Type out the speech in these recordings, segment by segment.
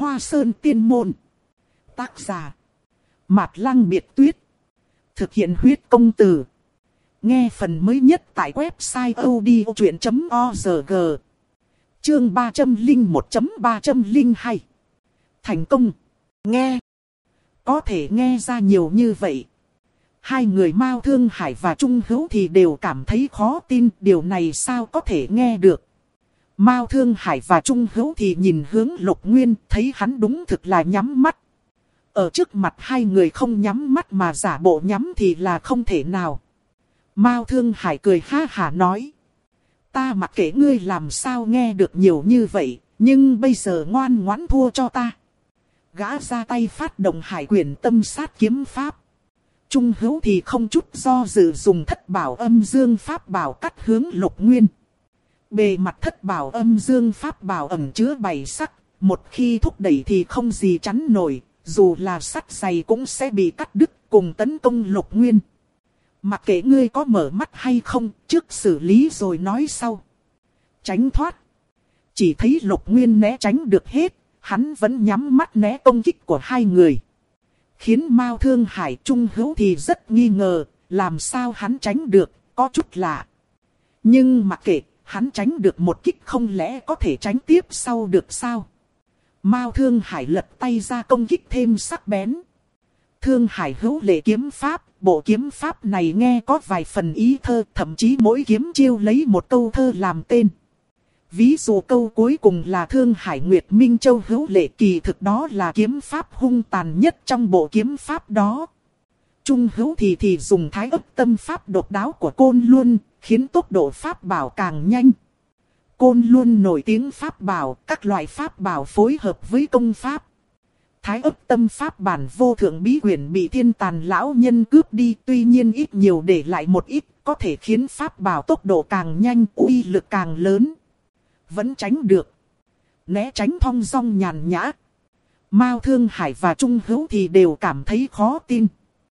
Hoa Sơn Tiên Môn. Tác giả Mạt Lăng Biệt Tuyết. Thực hiện huyết công từ. Nghe phần mới nhất tại website odchuyện.org. Chương 301.302. Thành công. Nghe. Có thể nghe ra nhiều như vậy. Hai người Mao Thương Hải và Trung Hữu thì đều cảm thấy khó tin, điều này sao có thể nghe được. Mao Thương Hải và Trung Hữu thì nhìn hướng Lục Nguyên, thấy hắn đúng thực là nhắm mắt. Ở trước mặt hai người không nhắm mắt mà giả bộ nhắm thì là không thể nào. Mao Thương Hải cười ha hả nói. Ta mặc kệ ngươi làm sao nghe được nhiều như vậy, nhưng bây giờ ngoan ngoãn thua cho ta. Gã ra tay phát động Hải Quyển Tâm Sát kiếm pháp. Trung Hữu thì không chút do dự dùng Thất Bảo Âm Dương pháp bảo cắt hướng Lục Nguyên. Bề mặt Thất Bảo Âm Dương pháp bảo ẩn chứa 7 sắc, một khi thúc đẩy thì không gì chắn nổi, dù là sắt dày cũng sẽ bị cắt đứt, cùng tấn công Lục Nguyên. Mặc kệ ngươi có mở mắt hay không, trước xử lý rồi nói sau. Tránh thoát. Chỉ thấy Lục Nguyên né tránh được hết, hắn vẫn nhắm mắt né công kích của hai người. Khiến Mao Thương Hải Trung Hữu thì rất nghi ngờ, làm sao hắn tránh được, có chút lạ. Nhưng mặc kệ, hắn tránh được một kích không lẽ có thể tránh tiếp sau được sao? Mao Thương Hải lật tay ra công kích thêm sắc bén. Thương Hải hữu lệ kiếm pháp, bộ kiếm pháp này nghe có vài phần ý thơ, thậm chí mỗi kiếm chiêu lấy một câu thơ làm tên. Ví dụ câu cuối cùng là Thương Hải Nguyệt Minh Châu hữu lệ, kỳ thực đó là kiếm pháp hung tàn nhất trong bộ kiếm pháp đó. Trung Hữu thì dùng Thái Ức Tâm pháp độc đáo của Côn Luân, khiến tốc độ pháp bảo càng nhanh. Côn Luân nổi tiếng pháp bảo, các loại pháp bảo phối hợp với công pháp. Thái Ức Tâm pháp bản vô thượng bí quyển bị Thiên Tàn lão nhân cướp đi, tuy nhiên ít nhiều để lại một ít, có thể khiến pháp bảo tốc độ càng nhanh, uy lực càng lớn. Vẫn tránh được. Né tránh thong dong nhàn nhã. Mao Thương Hải và Trung Hữu thì đều cảm thấy khó tin.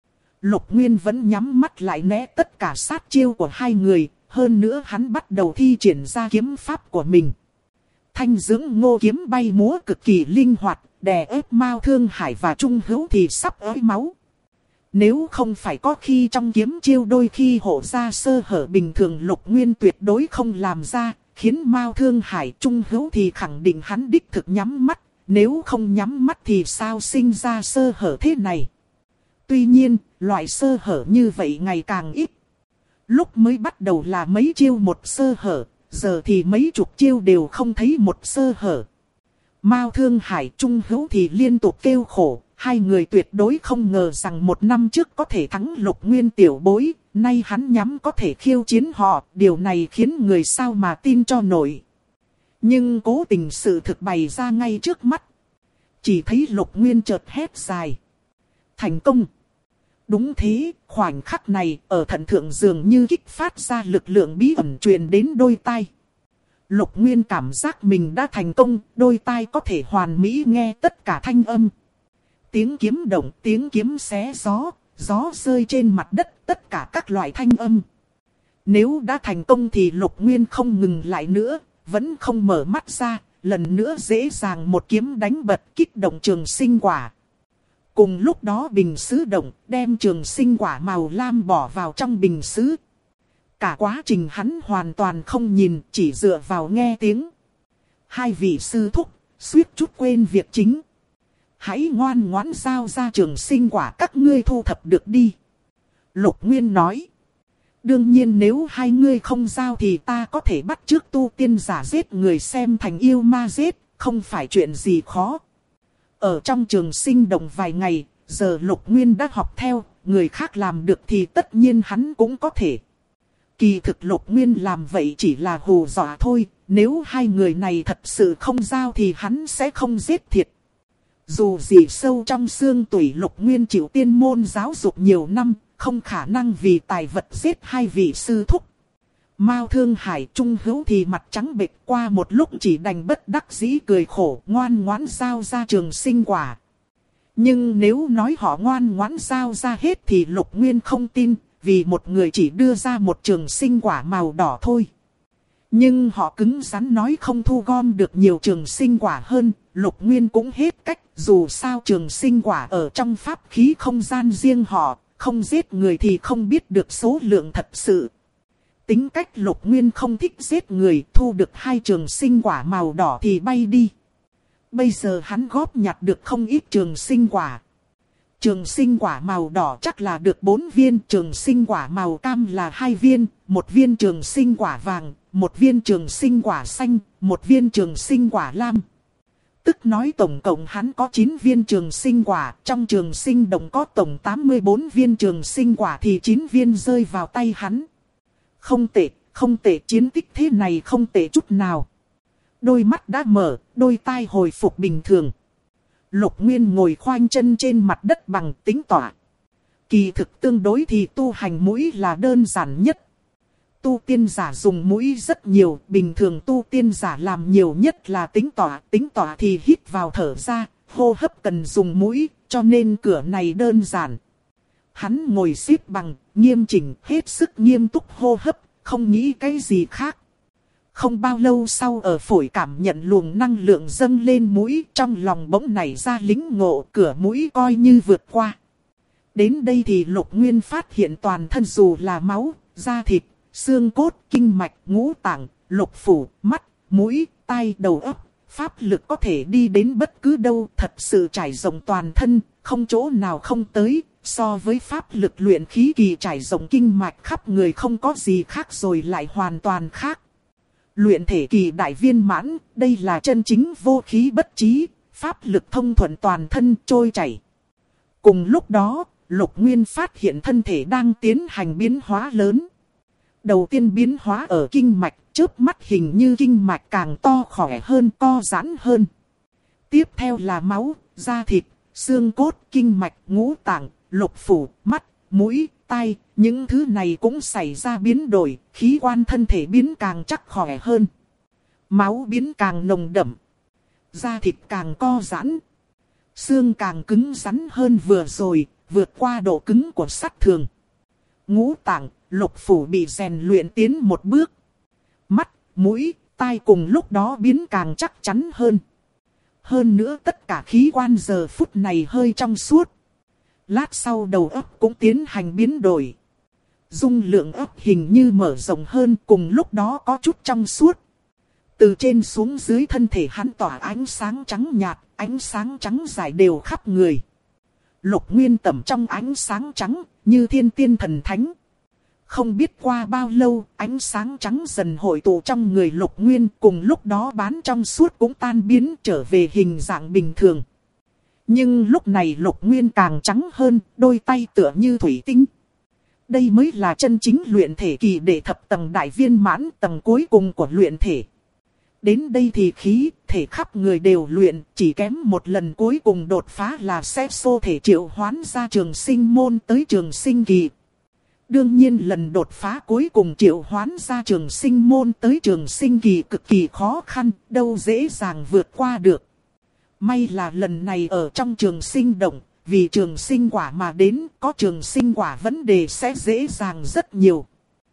Lục Nguyên vẫn nhắm mắt lại né tất cả sát chiêu của hai người, hơn nữa hắn bắt đầu thi triển ra kiếm pháp của mình. Thanh dưỡng ngô kiếm bay múa cực kỳ linh hoạt, đè ép Mao Thương Hải và Trung Hữu thì sắp ới máu. Nếu không phải có khi trong kiếm chiêu đôi khi hộ ra sơ hở bình thường, Lục Nguyên tuyệt đối không làm ra, khiến Mao Thương Hải Trung Hữu thì khẳng định hắn đích thực nhắm mắt, nếu không nhắm mắt thì sao sinh ra sơ hở thế này. Tuy nhiên, loại sơ hở như vậy ngày càng ít. Lúc mới bắt đầu là mấy chiêu một sơ hở, giờ thì mấy chục chiêu đều không thấy một sơ hở. Mao Thương Hải Trung Hữu thì liên tục kêu khổ, hai người tuyệt đối không ngờ rằng một năm trước có thể thắng Lục Nguyên tiểu bối, nay hắn nhắm có thể khiêu chiến họ, điều này khiến người sao mà tin cho nổi. Nhưng cố tình sự thực bày ra ngay trước mắt. Chỉ thấy Lục Nguyên chợt hét dài. Thành công! Đúng thế, khoảnh khắc này ở thận thượng dường như kích phát ra lực lượng bí ẩn truyền đến đôi tai. Lục Nguyên cảm giác mình đã thành công, đôi tai có thể hoàn mỹ nghe tất cả thanh âm. Tiếng kiếm động, tiếng kiếm xé gió, gió rơi trên mặt đất, tất cả các loại thanh âm. Nếu đã thành công thì Lục Nguyên không ngừng lại nữa, vẫn không mở mắt ra, lần nữa dễ dàng một kiếm đánh bật kích động trường sinh quả. Cùng lúc đó bình sứ động, đem trường sinh quả màu lam bỏ vào trong bình sứ. Cả quá trình hắn hoàn toàn không nhìn, chỉ dựa vào nghe tiếng. Hai vị sư thúc, suýt chút quên việc chính. Hãy ngoan ngoãn giao ra trường sinh quả các ngươi thu thập được đi. Lục Nguyên nói. Đương nhiên nếu hai ngươi không giao thì ta có thể bắt chước tu tiên giả giết người xem thành yêu ma giết, không phải chuyện gì khó. Ở trong trường sinh động vài ngày, giờ Lục Nguyên đã học theo, người khác làm được thì tất nhiên hắn cũng có thể. Kỳ thực Lục Nguyên làm vậy chỉ là hù dọa thôi, nếu hai người này thật sự không giao thì hắn sẽ không giết thiệt. Dù gì sâu trong xương tủy Lục Nguyên chịu tiên môn giáo dục nhiều năm, không khả năng vì tài vật giết hai vị sư thúc. Mao Thương Hải Trung Hữu thì mặt trắng bệch, qua một lúc chỉ đành bất đắc dĩ cười khổ, ngoan ngoãn giao ra trường sinh quả. Nhưng nếu nói họ ngoan ngoãn giao ra hết thì Lục Nguyên không tin, vì một người chỉ đưa ra một trường sinh quả màu đỏ thôi. Nhưng họ cứng rắn nói không thu gom được nhiều trường sinh quả hơn, Lục Nguyên cũng hết cách, dù sao trường sinh quả ở trong pháp khí không gian riêng họ, không giết người thì không biết được số lượng thật sự. Tính cách Lục Nguyên không thích giết người, thu được 2 trường sinh quả màu đỏ thì bay đi. Bây giờ hắn góp nhặt được không ít trường sinh quả. Trường sinh quả màu đỏ chắc là được 4 viên, trường sinh quả màu cam là 2 viên, 1 viên trường sinh quả vàng, 1 viên trường sinh quả xanh, 1 viên trường sinh quả lam. Tức nói tổng cộng hắn có 9 viên trường sinh quả, trong trường sinh đồng có tổng 84 viên trường sinh quả thì 9 viên rơi vào tay hắn. Không tệ, không tệ, chiến tích thế này không tệ chút nào. Đôi mắt đã mở, đôi tai hồi phục bình thường. Lục Nguyên ngồi khoanh chân trên mặt đất bằng tính tọa. Kỳ thực tương đối thì tu hành mũi là đơn giản nhất. Tu tiên giả dùng mũi rất nhiều, bình thường tu tiên giả làm nhiều nhất là tính tọa thì hít vào thở ra, hô hấp cần dùng mũi, cho nên cửa này đơn giản. Hắn ngồi xếp bằng, nghiêm chỉnh, hết sức nghiêm túc hô hấp, không nghĩ cái gì khác. Không bao lâu sau ở phổi cảm nhận luồng năng lượng dâng lên mũi, trong lòng bỗng nảy ra lính ngộ, cửa mũi coi như vượt qua. Đến đây thì Lục Nguyên phát hiện toàn thân dù là máu, da thịt, xương cốt, kinh mạch, ngũ tạng, lục phủ, mắt, mũi, tai, đầu óc, pháp lực có thể đi đến bất cứ đâu, thật sự trải rộng toàn thân, không chỗ nào không tới. So với pháp lực luyện khí kỳ trải rộng kinh mạch khắp người không có gì khác rồi lại hoàn toàn khác. Luyện thể kỳ đại viên mãn, đây là chân chính vô khí bất chí, pháp lực thông thuận toàn thân trôi chảy. Cùng lúc đó, Lục Nguyên phát hiện thân thể đang tiến hành biến hóa lớn. Đầu tiên biến hóa ở kinh mạch, chớp mắt hình như kinh mạch càng to khỏe hơn, co giãn hơn. Tiếp theo là máu, da thịt, xương cốt, kinh mạch, ngũ tạng, lục phủ, mắt, mũi, tai, những thứ này cũng xảy ra biến đổi, khí quan thân thể biến càng chắc khỏe hơn. Máu biến càng nồng đậm, da thịt càng co giãn, xương càng cứng rắn hơn vừa rồi, vượt qua độ cứng của sắt thường. Ngũ tạng, lục phủ bị rèn luyện tiến một bước. Mắt, mũi, tai cùng lúc đó biến càng chắc chắn hơn. Hơn nữa tất cả khí quan giờ phút này hơi trong suốt. Lát sau đầu óc cũng tiến hành biến đổi. Dung lượng óc hình như mở rộng hơn, cùng lúc đó có chút trong suốt. Từ trên xuống dưới thân thể hắn tỏa ánh sáng trắng nhạt, ánh sáng trắng rải đều khắp người. Lục Nguyên tẩm trong ánh sáng trắng, như thiên tiên thần thánh. Không biết qua bao lâu, ánh sáng trắng dần hội tụ trong người Lục Nguyên, cùng lúc đó bán trong suốt cũng tan biến trở về hình dạng bình thường. Nhưng lúc này Lục Nguyên càng trắng hơn, đôi tay tựa như thủy tinh. Đây mới là chân chính luyện thể kỳ đệ thập tầng đại viên mãn, tầng cuối cùng của luyện thể. Đến đây thì khí, thể khắp người đều luyện, chỉ kém một lần cuối cùng đột phá là sẽ xô thể triệu hoán ra trường sinh môn tới trường sinh kỳ. Đương nhiên lần đột phá cuối cùng triệu hoán ra trường sinh môn tới trường sinh kỳ cực kỳ khó khăn, đâu dễ dàng vượt qua được. May là lần này ở trong trường sinh động, vì trường sinh quả mà đến, có trường sinh quả vấn đề sẽ dễ dàng rất nhiều.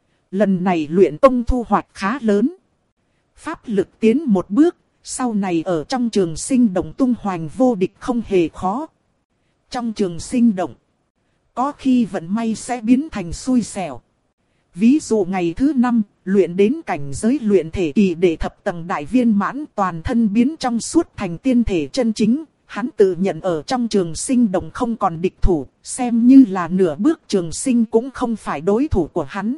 Lần này luyện tông thu hoạch khá lớn. Pháp lực tiến một bước, sau này ở trong trường sinh động tung hoành vô địch không hề khó. Trong trường sinh động, có khi vận may sẽ biến thành xui xẻo. Ví dụ ngày thứ 5, luyện đến cảnh giới luyện thể kỳ đệ thập tầng đại viên mãn, toàn thân biến trong suốt thành tiên thể chân chính. Hắn tự nhận ở trong trường sinh động không còn địch thủ, xem như là nửa bước trường sinh cũng không phải đối thủ của hắn.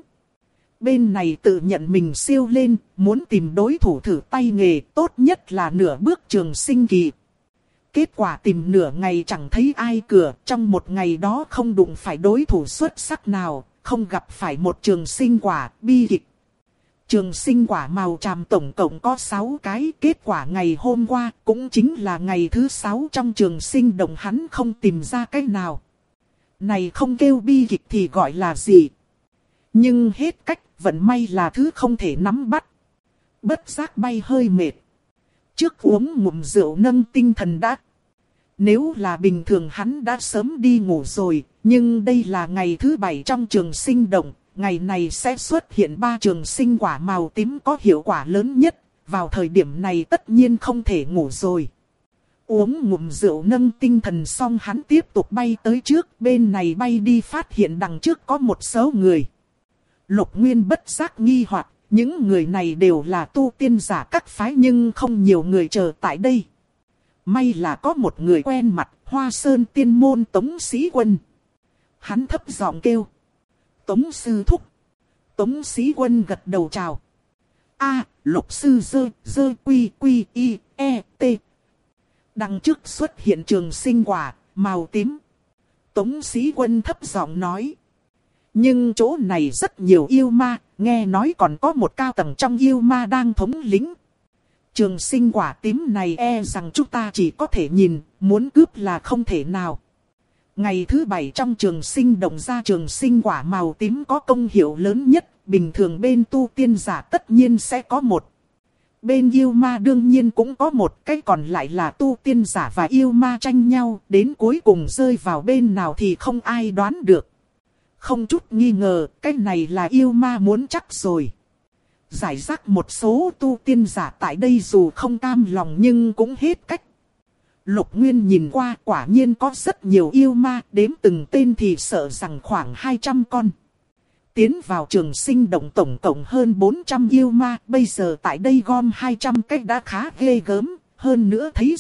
Bên này tự nhận mình siêu lên, muốn tìm đối thủ thử tay nghề, tốt nhất là nửa bước trường sinh kỳ. Kết quả tìm nửa ngày chẳng thấy ai cửa, trong một ngày đó không đụng phải đối thủ xuất sắc nào, không gặp phải một trường sinh quả, bi kịch. Trường sinh quả màu tràm tổng cộng có 6 cái, kết quả ngày hôm qua cũng chính là ngày thứ 6 trong trường sinh đồng hắn không tìm ra cái nào. Này không kêu bi kịch thì gọi là gì? Nhưng hết cách, vận may là thứ không thể nắm bắt. Bất giác bay hơi mệt. Trước uống ngụm rượu nâng tinh thần đã. Nếu là bình thường hắn đã sớm đi ngủ rồi, nhưng đây là ngày thứ 7 trong trường sinh động, ngày này sẽ xuất hiện 3 trường sinh quả màu tím có hiệu quả lớn nhất. Vào thời điểm này tất nhiên không thể ngủ rồi. Uống ngụm rượu nâng tinh thần xong hắn tiếp tục bay tới trước. Bên này bay đi phát hiện đằng trước có một số người. Lục Nguyên bất giác nghi hoặc, những người này đều là tu tiên giả các phái nhưng không nhiều người chờ tại đây. May là có một người quen mặt, Hoa Sơn tiên môn Tống Sĩ Quân. Hắn thấp giọng kêu: Tống sư thúc. Tống Sĩ Quân gật đầu chào. Lục sư dơ quy quy y e t. Đằng trước xuất hiện trường sinh quả, màu tím. Tống Sĩ Quân thấp giọng nói. Nhưng chỗ này rất nhiều yêu ma, nghe nói còn có một cao tầng trong yêu ma đang thống lĩnh. Trường sinh quả tím này rằng chúng ta chỉ có thể nhìn, muốn cướp là không thể nào. Ngày thứ 7 trong trường sinh động ra trường sinh quả màu tím có công hiệu lớn nhất, bình thường bên tu tiên giả tất nhiên sẽ có một. Bên yêu ma đương nhiên cũng có một, cái còn lại là tu tiên giả và yêu ma tranh nhau, đến cuối cùng rơi vào bên nào thì không ai đoán được. Không chút nghi ngờ, cái này là yêu ma muốn chắc rồi. Giải rác một số tu tiên giả tại đây dù không cam lòng nhưng cũng hết cách. Lục Nguyên nhìn qua quả nhiên có rất nhiều yêu ma, đếm từng tên thì sợ rằng khoảng 200 con. Tiến vào trường sinh động tổng cộng hơn 400 yêu ma, bây giờ tại đây gom 200 cách đã khá ghê gớm, hơn nữa thấy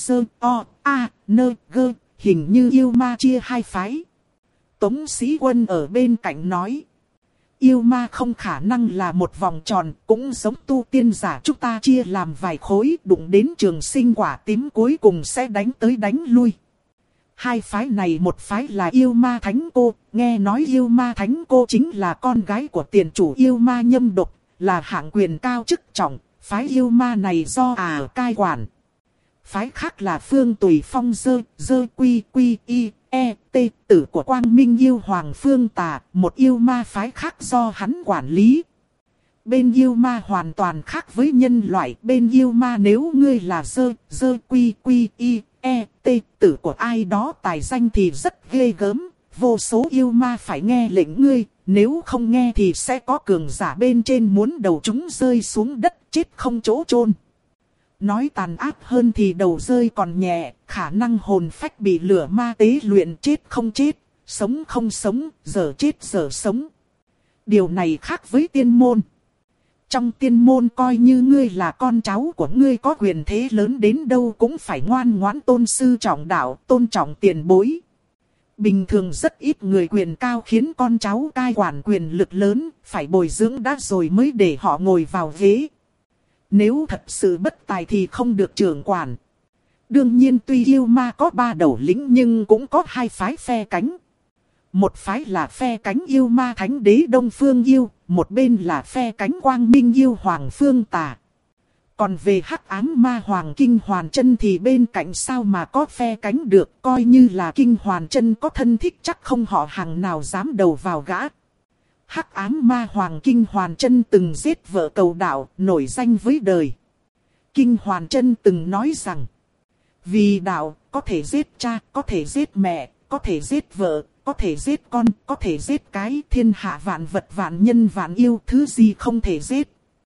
hình như yêu ma chia hai phái. Tống Sĩ Quân ở bên cạnh nói. Yêu ma không khả năng là một vòng tròn, cũng giống tu tiên giả chúng ta chia làm vài khối, đụng đến trường sinh quả tím cuối cùng sẽ đánh tới đánh lui. Hai phái này, một phái là yêu ma thánh cô, nghe nói yêu ma thánh cô chính là con gái của tiền chủ yêu ma Nhâm Độc, là hạng quyền cao chức trọng, phái yêu ma này do cai quản. Phái khác là Phương Tùy Phong dơ quy quy y e t, tử của Quang Minh yêu hoàng Phương Tà, một yêu ma phái khác do hắn quản lý. Bên yêu ma hoàn toàn khác với nhân loại, bên yêu ma nếu ngươi là dơ quy quy y e t, tử của ai đó tài danh thì rất ghê gớm, vô số yêu ma phải nghe lệnh ngươi, nếu không nghe thì sẽ có cường giả bên trên muốn đầu chúng rơi xuống đất chết không chỗ chôn. Nói tàn ác hơn thì đầu rơi còn nhẹ, khả năng hồn phách bị lửa ma tế luyện chết không chết, sống không sống, giờ chết giờ sống. Điều này khác với tiên môn. Trong tiên môn coi như ngươi là con cháu của ngươi có quyền thế lớn đến đâu cũng phải ngoan ngoãn tôn sư trọng đạo, tôn trọng tiền bối. Bình thường rất ít người quyền cao khiến con cháu cai quản quyền lực lớn, phải bồi dưỡng đã rồi mới để họ ngồi vào ghế. Nếu thật sự bất tài thì không được trưởng quản. Đương nhiên tuy yêu ma có 3 đầu lĩnh nhưng cũng có 2 phái phe cánh. Một phái là phe cánh yêu ma thánh đế Đông Phương Yêu, một bên là phe cánh Quang Minh Yêu Hoàng Phương Tà. Còn về hắc ám ma hoàng Kinh Hoàn Chân thì bên cạnh sao mà có phe cánh được, coi như là Kinh Hoàn Chân có thân thích chắc không họ hàng nào dám đầu vào gã. Hắc ám ma hoàng Kinh Hoàn Chân từng giết vợ cầu đạo, nổi danh với đời. Kinh Hoàn Chân từng nói rằng, vì đạo, có thể giết cha, có thể giết mẹ, có thể giết vợ, có thể giết con, có thể giết cái, thiên hạ vạn vật vạn nhân vạn yêu, thứ gì không thể giết.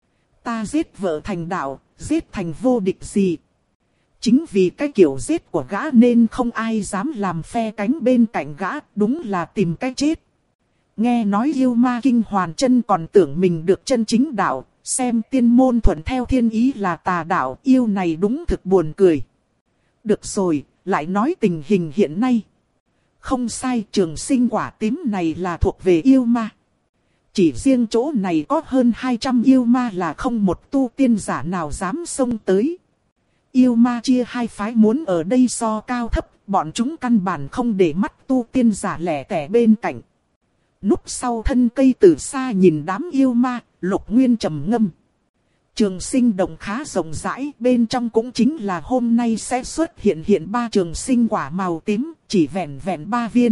Ta giết vợ thành đạo, giết thành vô địch gì. Chính vì cái kiểu giết của gã nên không ai dám làm phe cánh bên cạnh gã, đúng là tìm cái chết. Nghe nói yêu ma Kinh Hoàn Chân còn tưởng mình được chân chính đạo, xem tiên môn thuận theo thiên ý là tà đạo, yêu này đúng thực buồn cười. Được rồi, lại nói tình hình hiện nay. Không sai, trường sinh quả tím này là thuộc về yêu ma. Chỉ riêng chỗ này có hơn 200 yêu ma là không một tu tiên giả nào dám xông tới. Yêu ma chia hai phái muốn ở đây so cao thấp, bọn chúng căn bản không để mắt tu tiên giả lẻ tẻ bên cạnh. Núp sau thân cây từ xa nhìn đám yêu ma, Lục Nguyên trầm ngâm. Trường sinh động khá rộng rãi, bên trong cũng chính là hôm nay sẽ xuất hiện 3 trường sinh quả màu tím, chỉ vẹn 3 viên.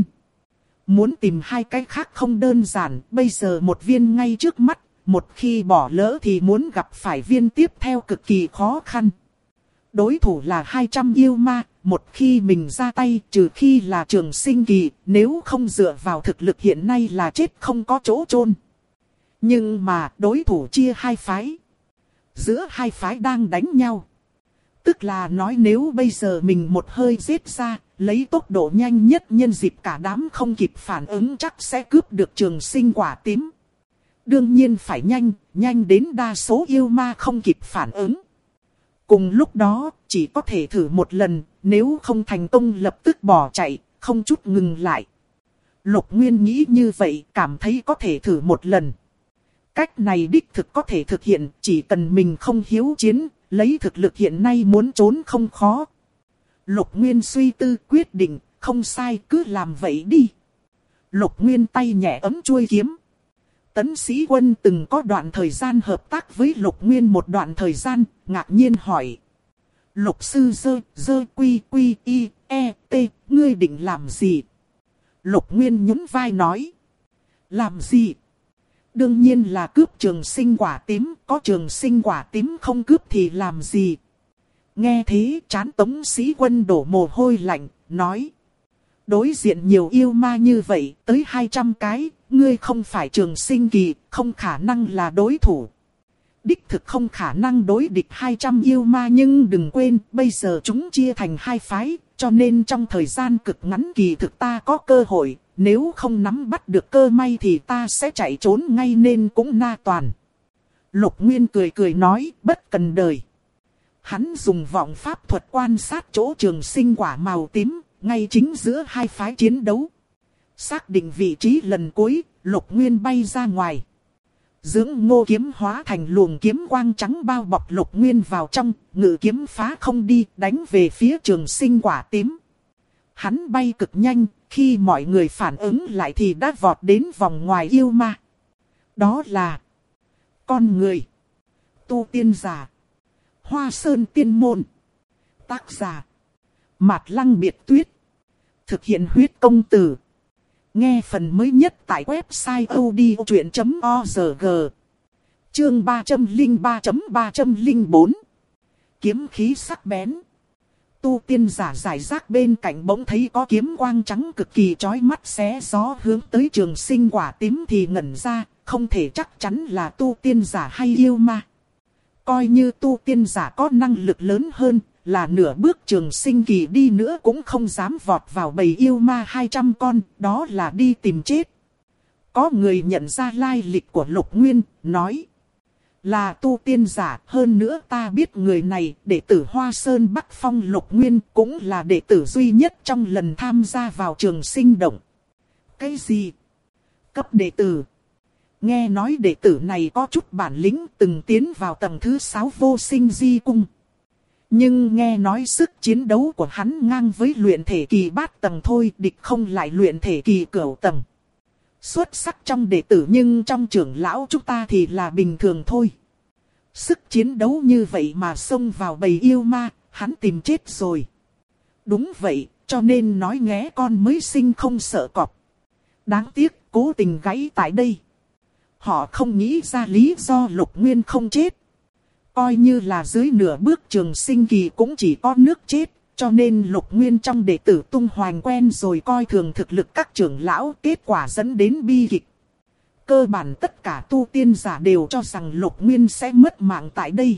Muốn tìm 2 cái khác không đơn giản, bây giờ một viên ngay trước mắt, một khi bỏ lỡ thì muốn gặp phải viên tiếp theo cực kỳ khó khăn. Đối thủ là 200 yêu ma, một khi mình ra tay trừ khi là trường sinh kỳ, nếu không dựa vào thực lực hiện nay là chết không có chỗ chôn. Nhưng mà đối thủ chia hai phái. Giữa hai phái đang đánh nhau. Tức là nói nếu bây giờ mình một hơi giết ra, lấy tốc độ nhanh nhất nhân dịp cả đám không kịp phản ứng chắc sẽ cướp được trường sinh quả tím. Đương nhiên phải nhanh, nhanh đến đa số yêu ma không kịp phản ứng. Cùng lúc đó, chỉ có thể thử một lần, nếu không thành công lập tức bỏ chạy, không chút ngừng lại. Lục Nguyên nghĩ như vậy, cảm thấy có thể thử một lần. Cách này đích thực có thể thực hiện, chỉ cần mình không hiếu chiến, lấy thực lực hiện nay muốn trốn không khó. Lục Nguyên suy tư quyết định, không sai cứ làm vậy đi. Lục Nguyên tay nhẹ ấm chuôi kiếm. Tấn Sĩ Quân từng có đoạn thời gian hợp tác với Lục Nguyên một đoạn thời gian, ngạc nhiên hỏi. Lục sư dơ quy quy y e t, ngươi định làm gì? Lục Nguyên nhún vai nói. Làm gì? Đương nhiên là cướp trường sinh quả tím, có trường sinh quả tím không cướp thì làm gì? Nghe thế trán Tống Sĩ Quân đổ mồ hôi lạnh, nói. Đối diện nhiều yêu ma như vậy, tới 200 cái, ngươi không phải trường sinh kỳ, không khả năng là đối thủ. Đích thực không khả năng đối địch 200 yêu ma nhưng đừng quên, bây giờ chúng chia thành hai phái, cho nên trong thời gian cực ngắn kỳ thực ta có cơ hội, nếu không nắm bắt được cơ may thì ta sẽ chạy trốn ngay nên cũng na toàn. Lục Nguyên cười cười nói, bất cần đời. Hắn dùng vọng pháp thuật quan sát chỗ trường sinh quả màu tím, ngay chính giữa hai phái chiến đấu. Xác định vị trí lần cuối, Lục Nguyên bay ra ngoài. Dưỡng ngô kiếm hóa thành luồng kiếm quang trắng bao bọc Lục Nguyên vào trong, ngự kiếm phá không đi, đánh về phía trường sinh quả tím. Hắn bay cực nhanh, khi mọi người phản ứng lại thì đã vọt đến vòng ngoài yêu ma. Đó là con người, tu tiên giả, Hoa Sơn Tiên Môn. Tác giả Mạt Lăng Biệt Tuyết. Thực hiện huyết công từ. Nghe phần mới nhất tại website odchuyện.org. Chương 303.304. Kiếm khí sắc bén. Tu tiên giả giải rác bên cạnh bỗng thấy có kiếm quang trắng cực kỳ chói mắt xé gió hướng tới trường sinh quả tím thì ngẩn ra, không thể chắc chắn là tu tiên giả hay yêu ma. Coi như tu tiên giả có năng lực lớn hơn, là nửa bước trường sinh kỳ đi nữa cũng không dám vọt vào bầy yêu ma 200 con, đó là đi tìm chết. Có người nhận ra lai lịch của Lục Nguyên, nói. Là tu tiên giả, hơn nữa ta biết người này, đệ tử Hoa Sơn Bắc Phong Lục Nguyên, cũng là đệ tử duy nhất trong lần tham gia vào trường sinh động. Cái gì? Cấp đệ tử? Nghe nói đệ tử này có chút bản lĩnh, từng tiến vào tầng thứ 6 vô sinh di cung. Nhưng nghe nói sức chiến đấu của hắn ngang với luyện thể kỳ bát tầng thôi, địch không lại luyện thể kỳ cửu tầng. Xuất sắc trong đệ tử nhưng trong trưởng lão chúng ta thì là bình thường thôi. Sức chiến đấu như vậy mà xông vào bầy yêu ma, hắn tìm chết rồi. Đúng vậy, cho nên nói nghé con mới sinh không sợ cọp. Đáng tiếc, cố tình gãy tại đây. Họ không nghĩ ra lý do Lục Nguyên không chết. Coi như là dưới nửa bước trường sinh kỳ cũng chỉ có nước chết. Cho nên Lục Nguyên trong đệ tử tung hoành quen rồi coi thường thực lực các trưởng lão, kết quả dẫn đến bi kịch. Cơ bản tất cả tu tiên giả đều cho rằng Lục Nguyên sẽ mất mạng tại đây.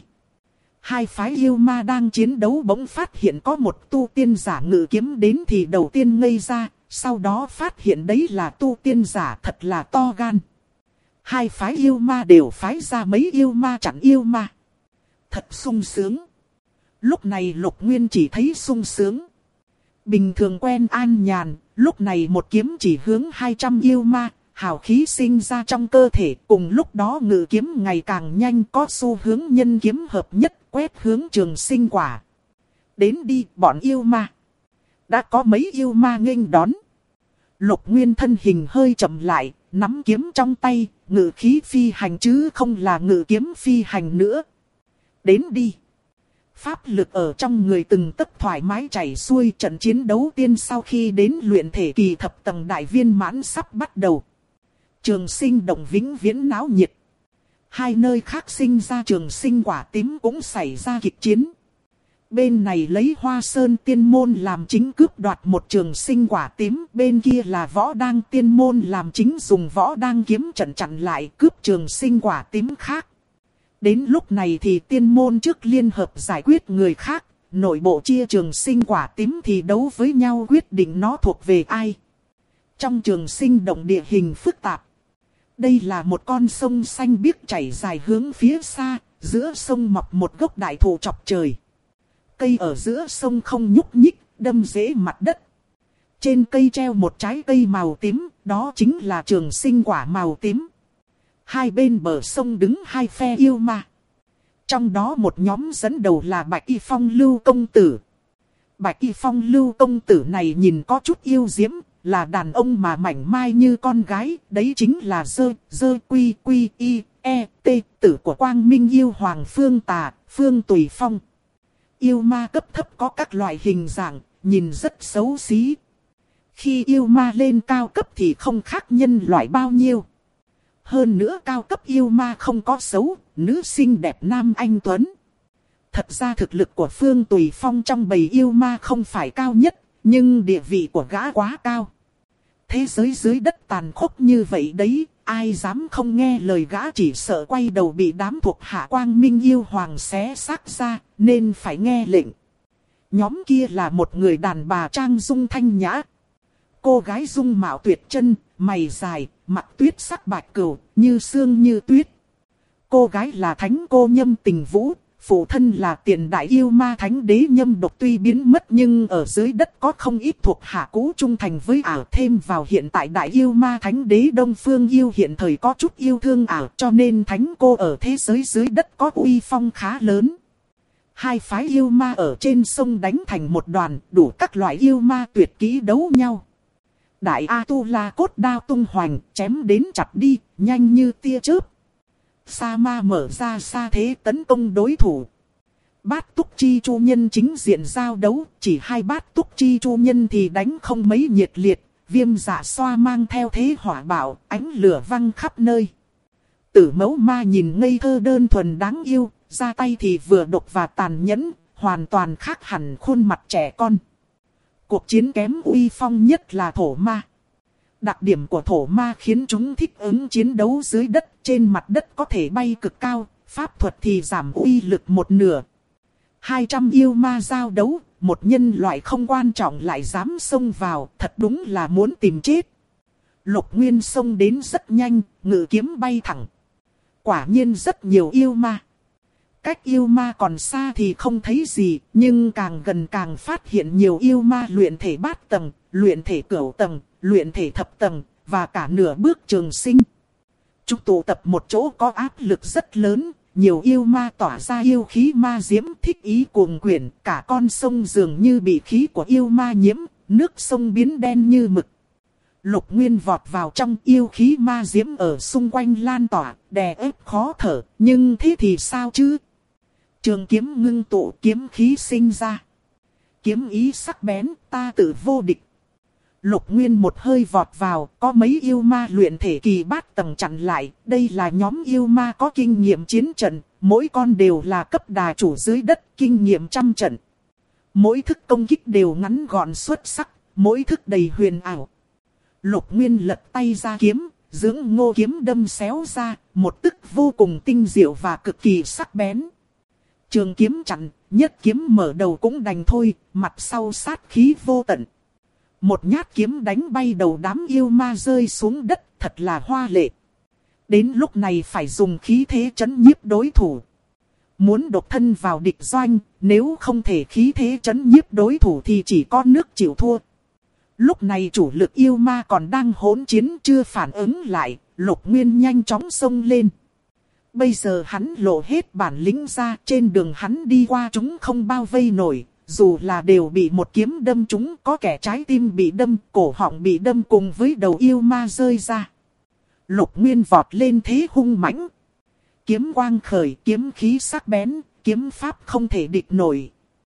Hai phái yêu ma đang chiến đấu bỗng phát hiện có một tu tiên giả ngự kiếm đến thì đầu tiên ngây ra, sau đó phát hiện đấy là tu tiên giả, thật là to gan. Hai phái yêu ma đều phái ra mấy yêu ma chặn yêu ma. Thật sung sướng. Lúc này Lục Nguyên chỉ thấy sung sướng. Bình thường quen an nhàn, lúc này một kiếm chỉ hướng 200 yêu ma, hào khí sinh ra trong cơ thể. Cùng lúc đó ngự kiếm ngày càng nhanh, có xu hướng nhân kiếm hợp nhất, quét hướng trường sinh quả. Đến đi bọn yêu ma. Đã có mấy yêu ma nghênh đón. Lục Nguyên thân hình hơi chậm lại, nắm kiếm trong tay, ngự khí phi hành chứ không là ngự kiếm phi hành nữa. Đến đi. Pháp lực ở trong người từng tấc thoải mái chảy xuôi, trận chiến đấu tiên sau khi đến luyện thể kỳ thập tầng đại viên mãn sắp bắt đầu. Trường sinh động vĩnh viễn náo nhiệt. Hai nơi khác sinh ra trường sinh quả tím cũng xảy ra kịch chiến. Bên này lấy Hoa Sơn tiên môn làm chính cướp đoạt một trường sinh quả tím. Bên kia là Võ Đăng tiên môn làm chính dùng Võ Đăng kiếm trận chặn lại cướp trường sinh quả tím khác. Đến lúc này thì tiên môn trước liên hợp giải quyết người khác. Nội bộ chia trường sinh quả tím thì đấu với nhau quyết định nó thuộc về ai. Trong trường sinh động địa hình phức tạp. Đây là một con sông xanh biếc chảy dài hướng phía xa. Giữa sông mọc một gốc đại thụ chọc trời. Cây ở giữa sông không nhúc nhích, đâm rễ mặt đất. Trên cây treo một trái cây màu tím, đó chính là trường sinh quả màu tím. Hai bên bờ sông đứng hai phe yêu ma. Trong đó một nhóm dẫn đầu là Bạch Y Phong Lưu công tử. Bạch Y Phong Lưu công tử này nhìn có chút yêu diễm, là đàn ông mà mảnh mai như con gái. Đấy chính là Dơ Quy Quy Y E T tử của Quang Minh yêu hoàng Phương Tà, Phương Tùy Phong. Yêu ma cấp thấp có các loại hình dạng, nhìn rất xấu xí. Khi yêu ma lên cao cấp thì không khác nhân loại bao nhiêu. Hơn nữa cao cấp yêu ma không có xấu, nữ xinh đẹp nam anh tuấn. Thật ra thực lực của Phương Tùy Phong trong bầy yêu ma không phải cao nhất, nhưng địa vị của gã quá cao. Thế giới dưới đất tàn khốc như vậy đấy, ai dám không nghe lời gã chỉ sợ quay đầu bị đám thuộc hạ Quang Minh yêu hoàng xé xác ra, nên phải nghe lệnh. Nhóm kia là một người đàn bà trang dung thanh nhã. Cô gái dung mạo tuyệt chân, mày dài, mặt tuyết sắc bạch cửu, như sương như tuyết. Cô gái là Thánh Cô Nhâm Tình Vũ, phụ thân là Tiền Đại Yêu Ma Thánh Đế Nhâm Độc tuy biến mất nhưng ở dưới đất có không ít thuộc hạ cũ trung thành với ảo, thêm vào hiện tại Đại Yêu Ma Thánh Đế Đông Phương Yêu hiện thời có chút yêu thương ảo, cho nên Thánh Cô ở thế giới dưới đất có uy phong khá lớn. Hai phái yêu ma ở trên sông đánh thành một đoàn, đủ các loại yêu ma tuyệt kỹ đấu nhau. Đại A-tu-la cốt đao tung hoành, chém đến chặt đi, nhanh như tia chớp. Sa ma mở ra sa thế tấn công đối thủ. Bát túc chi chu nhân chính diện giao đấu, chỉ hai bát túc chi chu nhân thì đánh không mấy nhiệt liệt. Viêm dạ xoa mang theo thế hỏa bạo, ánh lửa văng khắp nơi. Tử mẫu ma nhìn ngây thơ đơn thuần đáng yêu, ra tay thì vừa độc và tàn nhẫn, hoàn toàn khác hẳn khuôn mặt trẻ con. Cuộc chiến kém uy phong nhất là thổ ma. Đặc điểm của thổ ma khiến chúng thích ứng chiến đấu dưới đất, trên mặt đất có thể bay cực cao, pháp thuật thì giảm uy lực một nửa. 200 yêu ma giao đấu, một nhân loại không quan trọng lại dám xông vào, thật đúng là muốn tìm chết. Lục Nguyên xông đến rất nhanh, ngự kiếm bay thẳng. Quả nhiên rất nhiều yêu ma. Cách yêu ma còn xa thì không thấy gì, nhưng càng gần càng phát hiện nhiều yêu ma luyện thể bát tầng, luyện thể cửu tầng, luyện thể thập tầng, và cả nửa bước trường sinh. Chúng tụ tập một chỗ có áp lực rất lớn, nhiều yêu ma tỏa ra yêu khí ma diễm thích ý cuồng quyển, cả con sông dường như bị khí của yêu ma nhiễm, nước sông biến đen như mực. Lục Nguyên vọt vào trong, yêu khí ma diễm ở xung quanh lan tỏa, đè ép khó thở, nhưng thế thì sao chứ? Trường kiếm ngưng tụ, kiếm khí sinh ra. Kiếm ý sắc bén, ta tự vô địch. Lục Nguyên một hơi vọt vào, có mấy yêu ma luyện thể kỳ bát tầng chặn lại. Đây là nhóm yêu ma có kinh nghiệm chiến trận, mỗi con đều là cấp đà chủ dưới đất, kinh nghiệm trăm trận. Mỗi thức công kích đều ngắn gọn xuất sắc, mỗi thức đầy huyền ảo. Lục Nguyên lật tay ra kiếm, dưỡng ngô kiếm đâm xéo ra, một tức vô cùng tinh diệu và cực kỳ sắc bén. Trường kiếm chặn, nhất kiếm mở đầu cũng đành thôi, mặt sau sát khí vô tận. Một nhát kiếm đánh bay đầu đám yêu ma rơi xuống đất, thật là hoa lệ. Đến lúc này phải dùng khí thế trấn nhiếp đối thủ. Muốn độc thân vào địch doanh, nếu không thể khí thế trấn nhiếp đối thủ thì chỉ có nước chịu thua. Lúc này chủ lực yêu ma còn đang hỗn chiến chưa phản ứng lại, Lục Nguyên nhanh chóng xông lên. Bây giờ hắn lộ hết bản lĩnh ra, trên đường hắn đi qua chúng không bao vây nổi, dù là đều bị một kiếm đâm chúng, có kẻ trái tim bị đâm, cổ họng bị đâm cùng với đầu yêu ma rơi ra. Lục Nguyên vọt lên thế hung mãnh. Kiếm quang khởi, kiếm khí sắc bén, kiếm pháp không thể địch nổi.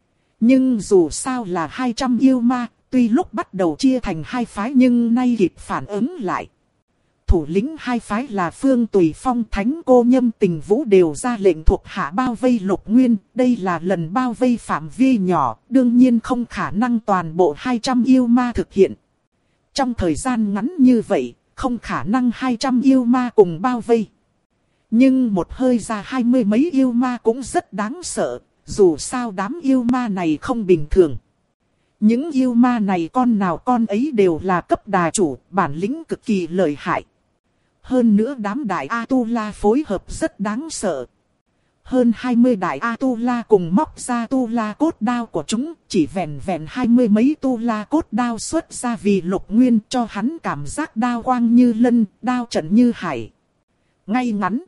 Nhưng dù sao là 200 yêu ma, tuy lúc bắt đầu chia thành hai phái nhưng nay kịp phản ứng lại. thủ lĩnh hai phái là Phương Tùy Phong, Thánh Cô Nhâm Tình Vũ đều ra lệnh thuộc hạ bao vây Lục Nguyên. Đây là lần bao vây phạm vi nhỏ, đương nhiên không khả năng toàn bộ 200 yêu ma thực hiện. Trong thời gian ngắn như vậy, không khả năng 200 yêu ma cùng bao vây. Nhưng một hơi ra 20 mấy yêu ma cũng rất đáng sợ, dù sao đám yêu ma này không bình thường. Những yêu ma này con nào con ấy đều là cấp đà chủ, bản lĩnh cực kỳ lợi hại. Hơn nữa đám đại A-tu-la phối hợp rất đáng sợ. Hơn 20 đại A-tu-la cùng móc ra tu-la cốt đao của chúng, chỉ vẹn vẹn 20 mấy tu-la cốt đao xuất ra vì Lục Nguyên cho hắn cảm giác đao quang như lân, đao trận như hải. Ngay ngắn,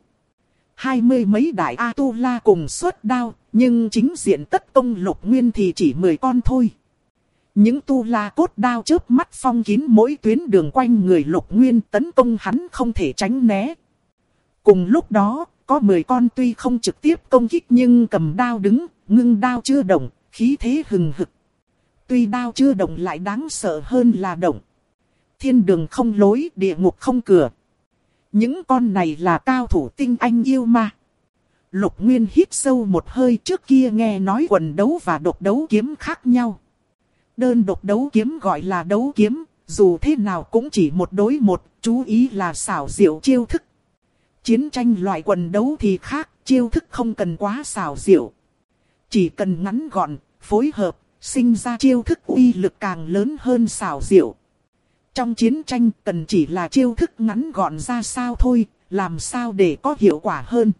20 mấy đại A-tu-la cùng xuất đao, nhưng chính diện tất công Lục Nguyên thì chỉ 10 con thôi. Những tu-la cốt đao chớp mắt phong kín mỗi tuyến đường quanh người Lục Nguyên, tấn công hắn không thể tránh né. Cùng lúc đó, có 10 con tuy không trực tiếp công kích nhưng cầm đao đứng, ngưng đao chưa động, khí thế hừng hực. Tuy đao chưa động lại đáng sợ hơn là động. Thiên đường không lối, địa ngục không cửa. Những con này là cao thủ tinh anh yêu ma. Lục Nguyên hít sâu một hơi, trước kia nghe nói quần đấu và độc đấu kiếm khác nhau. Đơn độc đấu kiếm gọi là đấu kiếm, dù thế nào cũng chỉ một đối một, chú ý là xảo diệu chiêu thức. Chiến tranh loại quần đấu thì khác, chiêu thức không cần quá xảo diệu. Chỉ cần ngắn gọn, phối hợp, sinh ra chiêu thức uy lực càng lớn hơn xảo diệu. Trong chiến tranh cần chỉ là chiêu thức ngắn gọn ra sao thôi, làm sao để có hiệu quả hơn.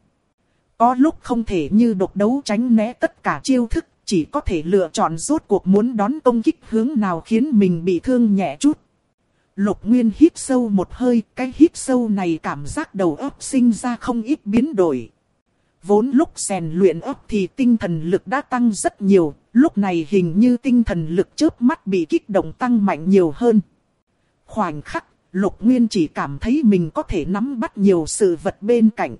Có lúc không thể như độc đấu tránh né tất cả chiêu thức, chỉ có thể lựa chọn rốt cuộc muốn đón công kích hướng nào khiến mình bị thương nhẹ chút. Lục Nguyên hít sâu một hơi, cái hít sâu này cảm giác đầu óc sinh ra không ít biến đổi. Vốn lúc rèn luyện óc thì tinh thần lực đã tăng rất nhiều, lúc này hình như tinh thần lực chớp mắt bị kích động tăng mạnh nhiều hơn. Khoảnh khắc, Lục Nguyên chỉ cảm thấy mình có thể nắm bắt nhiều sự vật bên cạnh.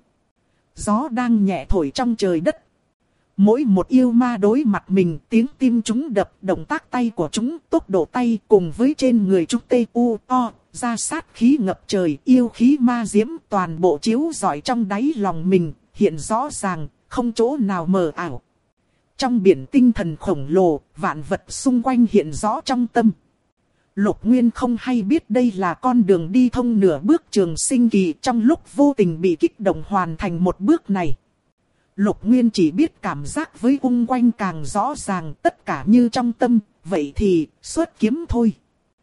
Gió đang nhẹ thổi trong trời đất. Mỗi một yêu ma đối mặt mình, tiếng tim chúng đập, động tác tay của chúng, tốc độ tay cùng với trên người chúng T.U.O. ra sát khí ngập trời, yêu khí ma diễm toàn bộ chiếu rọi trong đáy lòng mình, hiện rõ ràng, không chỗ nào mờ ảo. Trong biển tinh thần khổng lồ, vạn vật xung quanh hiện rõ trong tâm. Lục Nguyên không hay biết đây là con đường đi thông nửa bước trường sinh kỳ, trong lúc vô tình bị kích động hoàn thành một bước này. Lục Nguyên chỉ biết cảm giác với ung quanh càng rõ ràng, tất cả như trong tâm, vậy thì xuất kiếm thôi.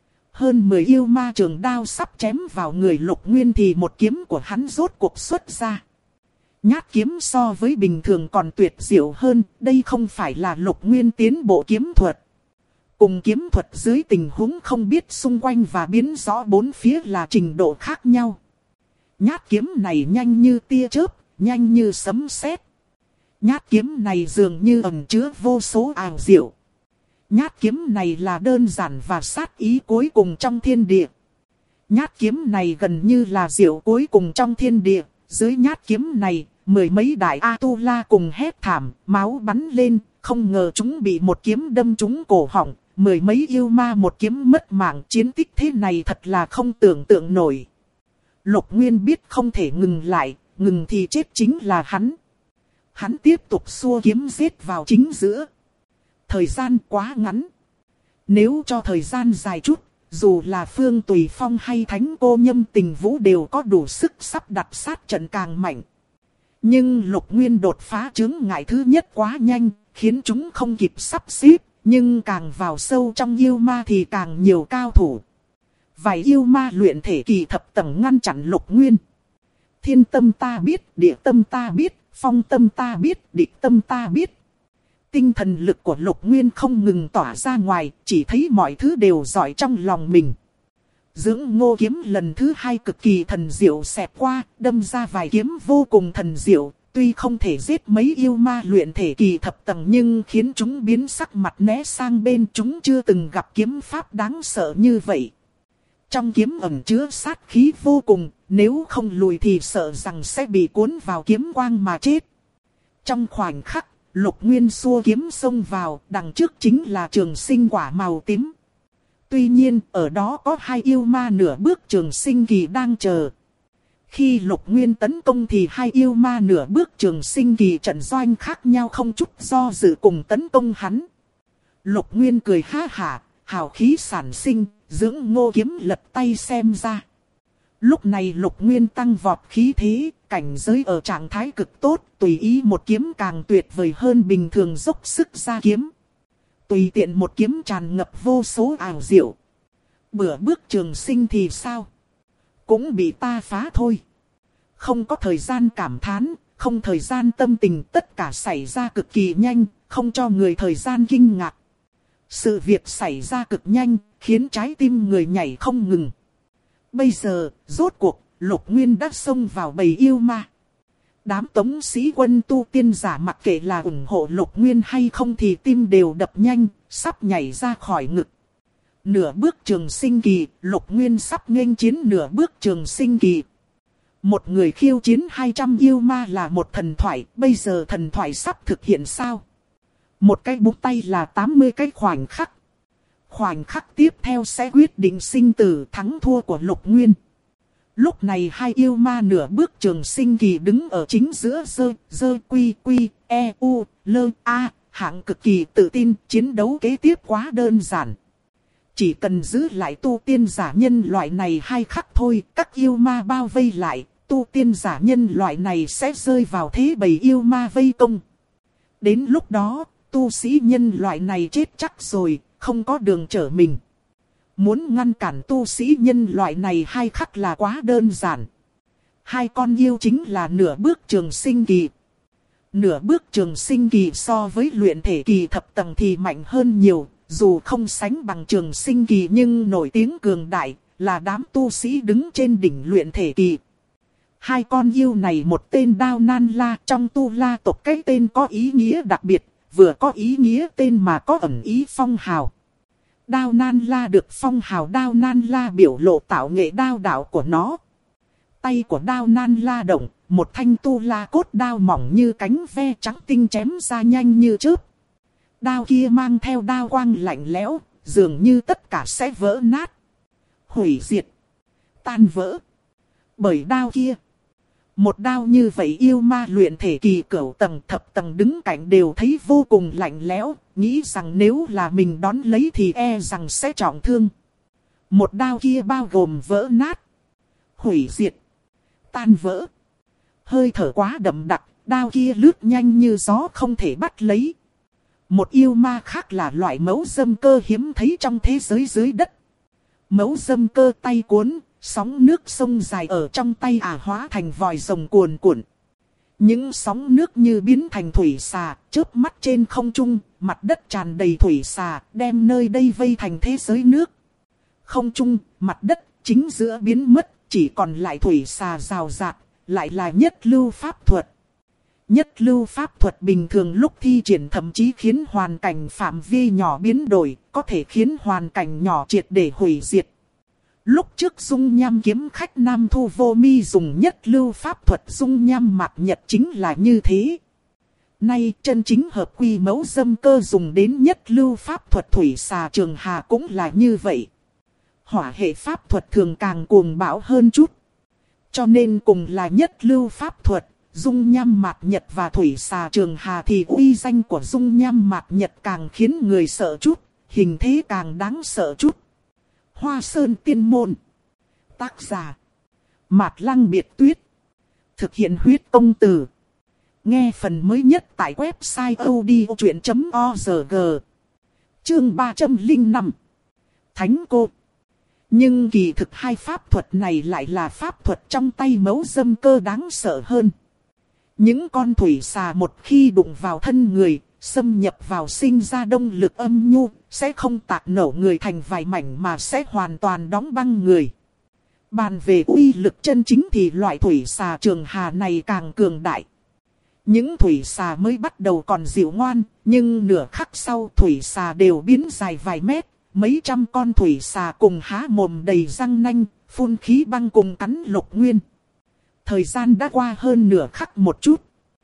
Hơn 10 yêu ma trường đao sắp chém vào người Lục Nguyên thì một kiếm của hắn rốt cuộc xuất ra. Nhát kiếm so với bình thường còn tuyệt diệu hơn, đây không phải là Lục Nguyên tiến bộ kiếm thuật. Cùng kiếm thuật dưới tình huống không biết xung quanh và biến rõ bốn phía là trình độ khác nhau. Nhát kiếm này nhanh như tia chớp, nhanh như sấm sét. Nhát kiếm này dường như ẩn chứa vô số ảo diệu. Nhát kiếm này là đơn giản và sát ý cuối cùng trong thiên địa. Nhát kiếm này gần như là diệu cuối cùng trong thiên địa. Dưới nhát kiếm này, 10 mấy đại A-tu-la cùng hét thảm, máu bắn lên. Không ngờ chúng bị một kiếm đâm trúng cổ họng. 10 mấy yêu ma một kiếm mất mạng, chiến tích thế này thật là không tưởng tượng nổi. Lục Nguyên biết không thể ngừng lại, ngừng thì chết chính là hắn. Hắn tiếp tục xua kiếm giết vào chính giữa. Thời gian quá ngắn. Nếu cho thời gian dài chút, dù là Phương Tùy Phong hay Thánh Cô Nhâm Tình Vũ đều có đủ sức sắp đặt sát trận càng mạnh. Nhưng Lục Nguyên đột phá chướng ngại thứ nhất quá nhanh, khiến chúng không kịp sắp xếp. Nhưng càng vào sâu trong yêu ma thì càng nhiều cao thủ. Vài yêu ma luyện thể kỳ thập tầng ngăn chặn Lục Nguyên. Thiên tâm ta biết, địa tâm ta biết, phong tâm ta biết, địch tâm ta biết. Tinh thần lực của Lục Nguyên không ngừng tỏa ra ngoài, chỉ thấy mọi thứ đều giỏi trong lòng mình. Dưỡng ngô kiếm lần thứ 2 cực kỳ thần diệu xẹt qua, đâm ra vài kiếm vô cùng thần diệu. Tuy không thể giết mấy yêu ma luyện thể kỳ thập tầng nhưng khiến chúng biến sắc mặt né sang bên, chúng chưa từng gặp kiếm pháp đáng sợ như vậy. Trong kiếm ẩn chứa sát khí vô cùng, nếu không lùi thì sợ rằng sẽ bị cuốn vào kiếm quang mà chết. Trong khoảnh khắc, Lục Nguyên xua kiếm xông vào, đằng trước chính là trường sinh quả màu tím. Tuy nhiên, ở đó có 2 yêu ma nửa bước trường sinh kỳ đang chờ. Khi Lục Nguyên tấn công thì hai yêu ma nửa bước trường sinh kỳ trận doanh khác nhau không chút do dự cùng tấn công hắn. Lục Nguyên cười ha hả, hào khí sản sinh, dưỡng ngô kiếm lật tay xem ra. Lúc này Lục Nguyên tăng vọt khí thế, cảnh giới ở trạng thái cực tốt, tùy ý một kiếm càng tuyệt vời hơn bình thường dốc sức ra kiếm. Tùy tiện một kiếm tràn ngập vô số ảo diệu. Bữa bước trường sinh thì sao? Cũng bị ta phá thôi. Không có thời gian cảm thán, không thời gian tâm tình, tất cả xảy ra cực kỳ nhanh, không cho người thời gian kinh ngạc. Sự việc xảy ra cực nhanh, khiến trái tim người nhảy không ngừng. Bây giờ, rốt cuộc, Lục Nguyên đã xông vào bầy yêu ma. Đám tống sĩ quân tu tiên giả mặc kệ là ủng hộ Lục Nguyên hay không thì tim đều đập nhanh, sắp nhảy ra khỏi ngực. Nửa bước trường sinh kỳ, Lục Nguyên sắp nghênh chiến nửa bước trường sinh kỳ. Một người khiêu chiến 200 yêu ma là một thần thoại, bây giờ thần thoại sắp thực hiện sao? Một cái búng tay là 80 cái khoảnh khắc. Khoảnh khắc tiếp theo sẽ quyết định sinh tử thắng thua của Lục Nguyên. Lúc này hai yêu ma nửa bước trường sinh kỳ đứng ở chính giữa dơ quy quy, e u, lơ a, hạng cực kỳ tự tin, chiến đấu kế tiếp quá đơn giản. Chỉ cần giữ lại tu tiên giả nhân loại này 2 khắc thôi, các yêu ma bao vây lại, tu tiên giả nhân loại này sẽ rơi vào thế bầy yêu ma vây công. Đến lúc đó, tu sĩ nhân loại này chết chắc rồi, không có đường trở mình. Muốn ngăn cản tu sĩ nhân loại này 2 khắc là quá đơn giản. 2 con yêu chính là nửa bước trường sinh kỳ. Nửa bước trường sinh kỳ so với luyện thể kỳ thập tầng thì mạnh hơn nhiều. Dù không sánh bằng trường sinh kỳ nhưng nổi tiếng cường đại, là đám tu sĩ đứng trên đỉnh luyện thể kỳ. 2 con yêu này một tên Đao Nan La, trong tu la tộc cái tên có ý nghĩa đặc biệt, vừa có ý nghĩa tên mà có ẩn ý phong hào. Đao Nan La được phong hào Đao Nan La biểu lộ tạo nghệ đao đạo của nó. Tay của Đao Nan La động, một thanh tu la cốt đao mỏng như cánh ve trắng tinh chém ra nhanh như chớp. Đao kia mang theo đao quang lạnh lẽo, dường như tất cả sẽ vỡ nát, hủy diệt, tan vỡ. Bởi đao kia, một đao như vậy yêu ma luyện thể kỳ cửu tầng thập tầng đứng cạnh đều thấy vô cùng lạnh lẽo, nghĩ rằng nếu là mình đón lấy thì e rằng sẽ trọng thương. Một đao kia bao gồm vỡ nát, hủy diệt, tan vỡ. Hơi thở quá đậm đặc, đao kia lướt nhanh như gió không thể bắt lấy. Một yêu ma khác là loại mẫu dâm cơ hiếm thấy trong thế giới dưới đất. Mẫu dâm cơ tay cuốn, sóng nước sông dài ở trong tay hóa thành vòi rồng cuồn cuộn. Những sóng nước như biến thành thủy xà, chớp mắt trên không trung, mặt đất tràn đầy thủy xà, đem nơi đây vây thành thế giới nước. Không trung, mặt đất, chính giữa biến mất, chỉ còn lại thủy xà rào rạt, lại là nhất lưu pháp thuật. Nhất lưu pháp thuật bình thường lúc thi triển thậm chí khiến hoàn cảnh phạm vi nhỏ biến đổi, có thể khiến hoàn cảnh nhỏ triệt để hủy diệt. Lúc trước dung nham kiếm khách Nam Thu Vô Mi dùng nhất lưu pháp thuật dung nham mạt nhật chính là như thế. Nay chân chính hợp quy mẫu dâm cơ dùng đến nhất lưu pháp thuật thủy xà trường hà cũng là như vậy. Hỏa hệ pháp thuật thường càng cuồng bạo hơn chút. Cho nên cùng là nhất lưu pháp thuật, dung nham mạt nhật và thủy xà trường hà thì uy danh của dung nham mạt nhật càng khiến người sợ chút, hình thế càng đáng sợ chút. Hoa Sơn Tiên Môn. Tác giả Mạt Lăng Biệt Tuyết. Thực hiện huyết công từ. Nghe phần mới nhất tại website odchuyện.org. Chương 305. Thánh Cô. Nhưng kỳ thực 2 pháp thuật này lại là pháp thuật trong tay mẫu dâm cơ đáng sợ hơn. Những con thủy xà một khi đụng vào thân người, xâm nhập vào sinh ra đông lực âm nhu, sẽ không tạc nổ người thành vài mảnh mà sẽ hoàn toàn đóng băng người. Bàn về uy lực chân chính thì loại thủy xà trường hà này càng cường đại. Những thủy xà mới bắt đầu còn dịu ngoan, nhưng nửa khắc sau thủy xà đều biến dài vài mét. Mấy trăm con thủy xà cùng há mồm đầy răng nanh, phun khí băng cùng cắn Lục Nguyên. Thời gian đã qua hơn nửa khắc một chút.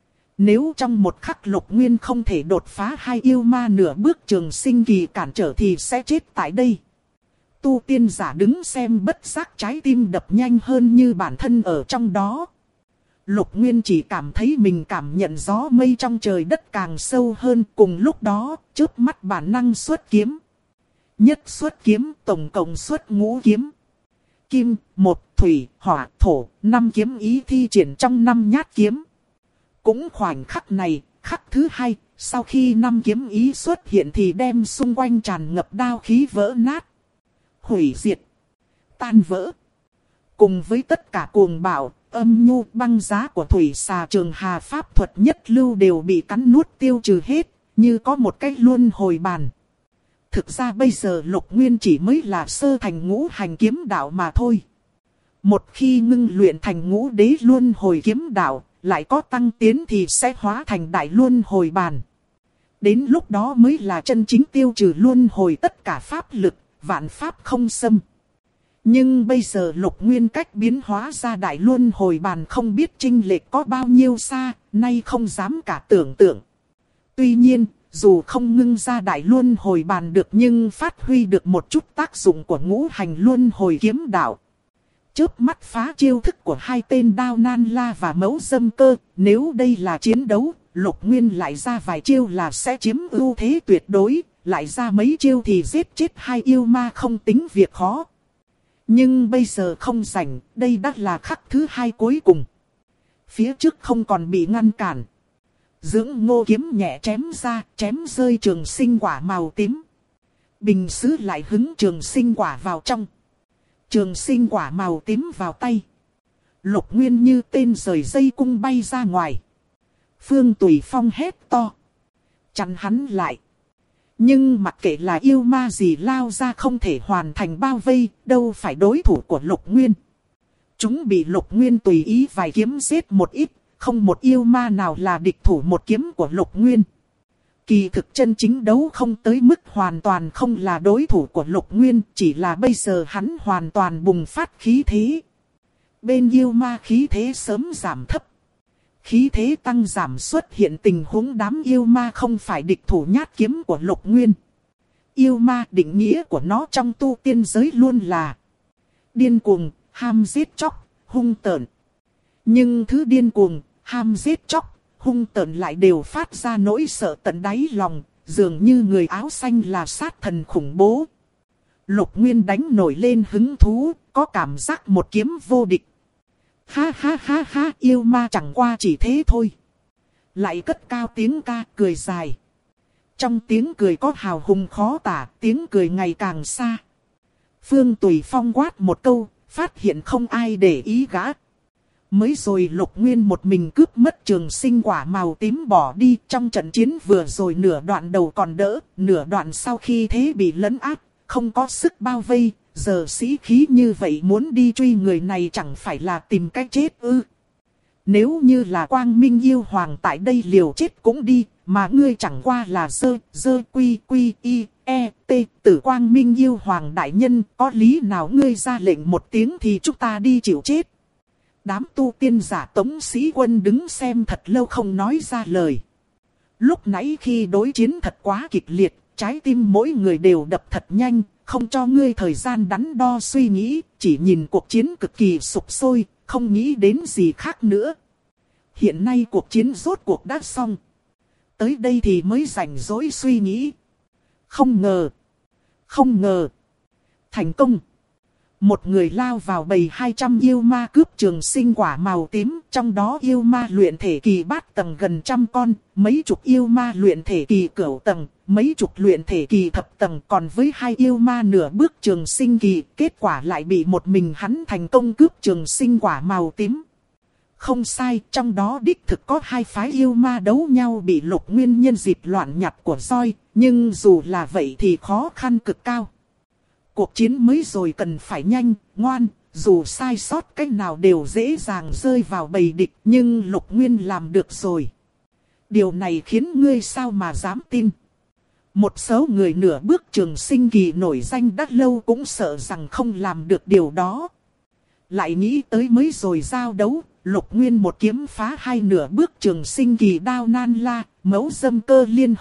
Nếu trong một khắc Lục Nguyên không thể đột phá 2 yêu ma nửa bước trường sinh kỳ cản trở thì sẽ chết tại đây. tu tiên giả đứng xem bất giác trái tim đập nhanh hơn như bản thân ở trong đó. Lục Nguyên chỉ cảm thấy mình cảm nhận gió mây trong trời đất càng sâu hơn, cùng lúc đó, chớp mắt bản năng xuất kiếm. Nhất xuất kiếm, tổng cộng xuất ngũ kiếm. Kim, một, thủy, hỏa, thổ, 5 kiếm ý thi triển trong 5 nhát kiếm. Cũng khoảnh khắc này, khắc thứ 2, sau khi 5 kiếm ý xuất hiện thì đem xung quanh tràn ngập đao khí vỡ nát, hủy diệt, tan vỡ. Cùng với tất cả cuồng bạo, âm nhu băng giá của thủy xà Trường Hà pháp thuật nhất lưu đều bị cắn nuốt tiêu trừ hết, như có một cái luân hồi bàn. Thực ra bây giờ Lục Nguyên chỉ mới là sơ thành ngũ hành kiếm đạo mà thôi. Một khi ngưng luyện thành ngũ đế luân hồi kiếm đạo, lại có tăng tiến thì sẽ hóa thành đại luân hồi bàn. Đến lúc đó mới là chân chính tiêu trừ luân hồi tất cả pháp lực, vạn pháp không xâm. Nhưng bây giờ Lục Nguyên cách biến hóa ra đại luân hồi bàn không biết chênh lệch có bao nhiêu xa, nay không dám cả tưởng tượng. Tuy nhiên, dù không ngưng ra đại luân hồi bàn được nhưng phát huy được một chút tác dụng của ngũ hành luân hồi kiếm đạo. Chớp mắt phá chiêu thức của hai tên Đao Nan La và Mẫu Dâm Cơ, nếu đây là chiến đấu, Lục Nguyên lại ra vài chiêu là sẽ chiếm ưu thế tuyệt đối, lại ra mấy chiêu thì giết chết hai yêu ma không tính việc khó. Nhưng bây giờ không rảnh, đây đã là khắc thứ 2 cuối cùng. Phía trước không còn bị ngăn cản. Dưỡng Ngô kiếm nhẹ chém ra, chém rơi trường sinh quả màu tím. Bình sứ lại hứng trường sinh quả vào trong. Trường sinh quả màu tím vào tay. Lục Nguyên như tên rời dây cung bay ra ngoài. Phương Tùy Phong hét to, chặn hắn lại. Nhưng mặc kệ là yêu ma gì lao ra không thể hoàn thành bao vây, đâu phải đối thủ của Lục Nguyên. Chúng bị Lục Nguyên tùy ý vài kiếm giết một ít, không một yêu ma nào là địch thủ một kiếm của Lục Nguyên. Kỳ thực chân chính đấu không tới mức hoàn toàn không là đối thủ của Lục Nguyên, chỉ là bây giờ hắn hoàn toàn bùng phát khí thế. Bên yêu ma khí thế sớm giảm thấp. Khí thế tăng giảm xuất hiện tình huống đám yêu ma không phải địch thủ nhát kiếm của Lục Nguyên. Yêu ma định nghĩa của nó trong tu tiên giới luôn là điên cuồng, ham giết chóc, hung tợn. Nhưng thứ điên cuồng, ham giết chóc, hung tợn lại đều phát ra nỗi sợ tận đáy lòng, dường như người áo xanh là sát thần khủng bố. Lục Nguyên đánh nổi lên hứng thú, có cảm giác một kiếm vô địch. Ha ha ha ha, yêu ma chẳng qua chỉ thế thôi. Lại cất cao tiếng ca cười dài. Trong tiếng cười có hào hùng khó tả, tiếng cười ngày càng xa. Phương Tùy Phong quát một câu, phát hiện không ai để ý gã. Mới rồi Lục Nguyên một mình cướp mất trường sinh quả màu tím bỏ đi. Trong trận chiến vừa rồi nửa đoạn đầu còn đỡ, nửa đoạn sau khi thế bị lấn áp, không có sức bao vây. Giờ sĩ khí như vậy muốn đi truy người này chẳng phải là tìm cách chết ư? Nếu như là Quang Minh yêu hoàng tại đây liều chết cũng đi, mà ngươi chẳng qua là dơ quy y e t tử Quang Minh yêu hoàng đại nhân, có lý nào ngươi ra lệnh một tiếng thì chúng ta đi chịu chết? Đám tu tiên giả Tống Sĩ Quân đứng xem thật lâu không nói ra lời. Lúc nãy khi đối chiến thật quá kịch liệt, trái tim mỗi người đều đập thật nhanh. Không cho ngươi thời gian đắn đo suy nghĩ, chỉ nhìn cuộc chiến cực kỳ sục sôi, không nghĩ đến gì khác nữa. Hiện nay cuộc chiến rốt cuộc đã xong. Tới đây thì mới rảnh rỗi suy nghĩ. Không ngờ. Thành công. Một người lao vào bầy 200 yêu ma cướp trường sinh quả màu tím, trong đó yêu ma luyện thể kỳ bát tầng gần 100 con, mấy chục yêu ma luyện thể kỳ cửu tầng, mấy chục luyện thể kỳ thập tầng, còn với 2 yêu ma nửa bước trường sinh kỳ, kết quả lại bị một mình hắn thành công cướp trường sinh quả màu tím. Không sai, trong đó đích thực có 2 phái yêu ma đấu nhau bị Lục Nguyên nhân dịp loạn nhặt của roi, nhưng dù là vậy thì khó khăn cực cao. Cuộc chiến mới rồi cần phải nhanh, ngoan, dù sai sót cách nào đều dễ dàng rơi vào bầy địch, nhưng Lục Nguyên làm được rồi. Điều này khiến ngươi sao mà dám tin. Một số người nửa bước trường sinh kỳ nổi danh đã lâu cũng sợ rằng không làm được điều đó. Lại nghĩ tới mới rồi giao đấu, Lục Nguyên một kiếm phá 2 nửa bước trường sinh kỳ Đao Nan La, Mẫu Dâm Cơ liên hợp,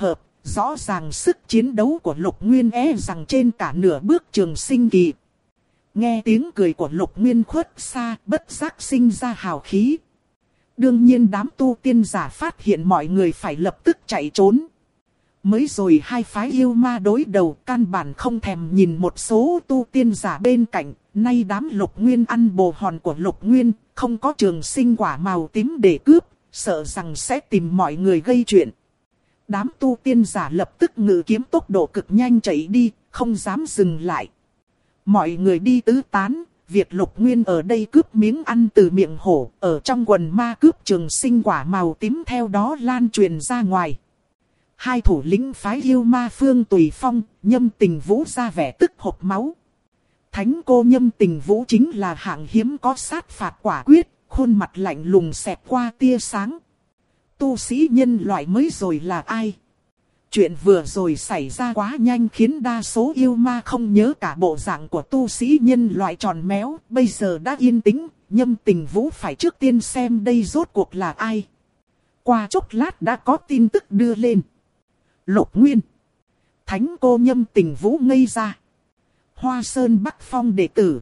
Rõ ràng sức chiến đấu của Lục Nguyên rằng trên cả nửa bước trường sinh kỳ. Nghe tiếng cười của Lục Nguyên khuất xa, bất giác sinh ra hào khí. Đương nhiên đám tu tiên giả phát hiện mọi người phải lập tức chạy trốn. Mới rồi hai phái yêu ma đối đầu, căn bản không thèm nhìn một số tu tiên giả bên cạnh. Nay đám Lục Nguyên ăn bồ hòn của Lục Nguyên, không có trường sinh quả màu tím để cướp, sợ rằng sẽ tìm mọi người gây chuyện. Đám tu tiên giả lập tức ngự kiếm tốc độ cực nhanh chạy đi, không dám dừng lại. Mọi người đi tứ tán, việc Lục Nguyên ở đây cướp miếng ăn từ miệng hổ, ở trong quần ma cướp trường sinh quả màu tím theo đó lan truyền ra ngoài. Hai thủ lĩnh phái yêu ma Phương Tùy Phong, Nhâm Tình Vũ ra vẻ tức hộc máu. Thánh cô Nhâm Tình Vũ chính là hạng hiếm có sát phạt quả quyết, khuôn mặt lạnh lùng xẹt qua tia sáng. Tu sĩ nhân loại mới rồi là ai? Chuyện vừa rồi xảy ra quá nhanh khiến đa số yêu ma không nhớ cả bộ dạng của tu sĩ nhân loại tròn méo. Bây giờ đã yên tĩnh, Nhâm Tình Vũ phải trước tiên xem đây rốt cuộc là ai. Qua chốc lát đã có tin tức đưa lên. Lục Nguyên. Thánh cô Nhâm Tình Vũ ngây ra. Hoa Sơn Bắc Phong đệ tử.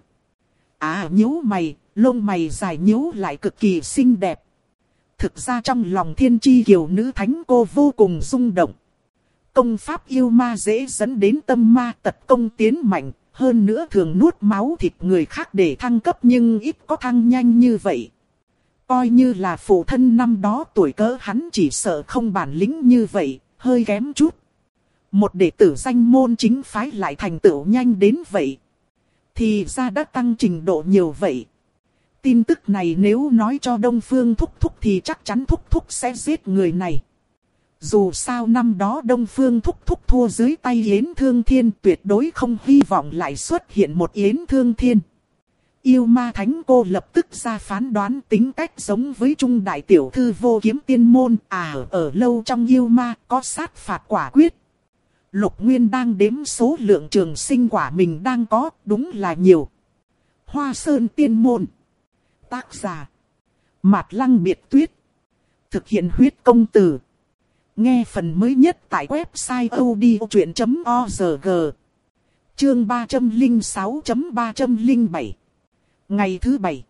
Nhíu mày, lông mày dài nhíu lại cực kỳ xinh đẹp. Thực ra trong lòng thiên chi kiều nữ thánh cô vô cùng rung động. Công pháp yêu ma dễ dẫn đến tâm ma tật công tiến mạnh, hơn nữa thường nuốt máu thịt người khác để thăng cấp nhưng ít có thăng nhanh như vậy. Coi như là phụ thân năm đó tuổi cỡ hắn chỉ sợ không bản lĩnh như vậy, hơi kém chút. Một đệ tử danh môn chính phái lại thành tựu nhanh đến vậy. Thì ra đã tăng trình độ nhiều vậy. Tin tức này nếu nói cho Đông Phương Thúc Thúc thì chắc chắn Thúc Thúc sẽ giết người này. Dù sao năm đó Đông Phương Thúc Thúc thua dưới tay Yến Thương Thiên, tuyệt đối không hy vọng lại xuất hiện một Yến Thương Thiên. Yêu ma thánh cô lập tức ra phán đoán tính cách giống với Trung đại tiểu thư vô kiếm tiên môn. Ở lâu trong yêu ma có sát phạt quả quyết. Lục Nguyên đang đếm số lượng trường sinh quả mình đang có, đúng là nhiều. Hoa Sơn Tiên Môn. Tác giả Mạt Lăng Biệt Tuyết. Thực hiện huyết công từ. Nghe phần mới nhất tại website odchuyện.org. Chương 306.307. Ngày thứ 7.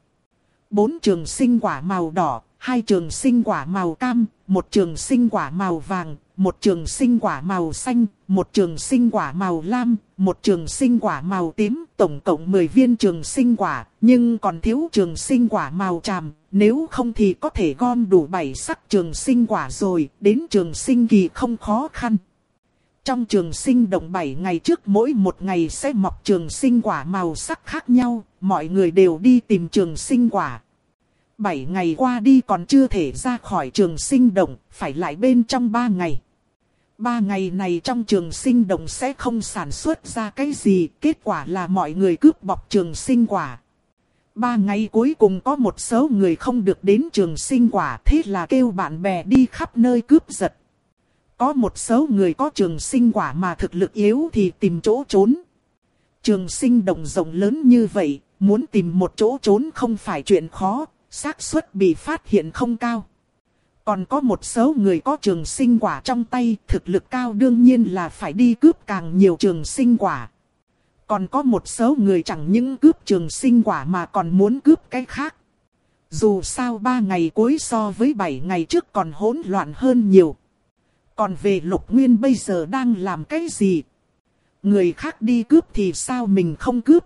4 trường sinh quả màu đỏ, 2 trường sinh quả màu cam, 1 trường sinh quả màu vàng, 1 trường sinh quả màu xanh, 1 trường sinh quả màu lam, 1 trường sinh quả màu tím, tổng cộng 10 viên trường sinh quả, nhưng còn thiếu trường sinh quả màu tràm, nếu không thì có thể gom đủ 7 sắc trường sinh quả rồi, đến trường sinh kỳ không khó khăn. Trong trường sinh động 7 ngày trước mỗi một ngày sẽ mọc trường sinh quả màu sắc khác nhau, mọi người đều đi tìm trường sinh quả. 7 ngày qua đi còn chưa thể ra khỏi trường sinh động, phải lại bên trong 3 ngày. 3 ngày này trong trường sinh động sẽ không sản xuất ra cái gì, kết quả là mọi người cướp bọc trường sinh quả. 3 ngày cuối cùng có một số người không được đến trường sinh quả, thế là kêu bạn bè đi khắp nơi cướp giật. Có một số người có trường sinh quả mà thực lực yếu thì tìm chỗ trốn. Trường sinh động rộng lớn như vậy, muốn tìm một chỗ trốn không phải chuyện khó, xác suất bị phát hiện không cao. Còn có một số người có trường sinh quả trong tay, thực lực cao đương nhiên là phải đi cướp càng nhiều trường sinh quả. Còn có một số người chẳng những cướp trường sinh quả mà còn muốn cướp cái khác. Dù sao 3 ngày cuối so với 7 ngày trước còn hỗn loạn hơn nhiều. Còn về Lục Nguyên bây giờ đang làm cái gì? Người khác đi cướp thì sao mình không cướp?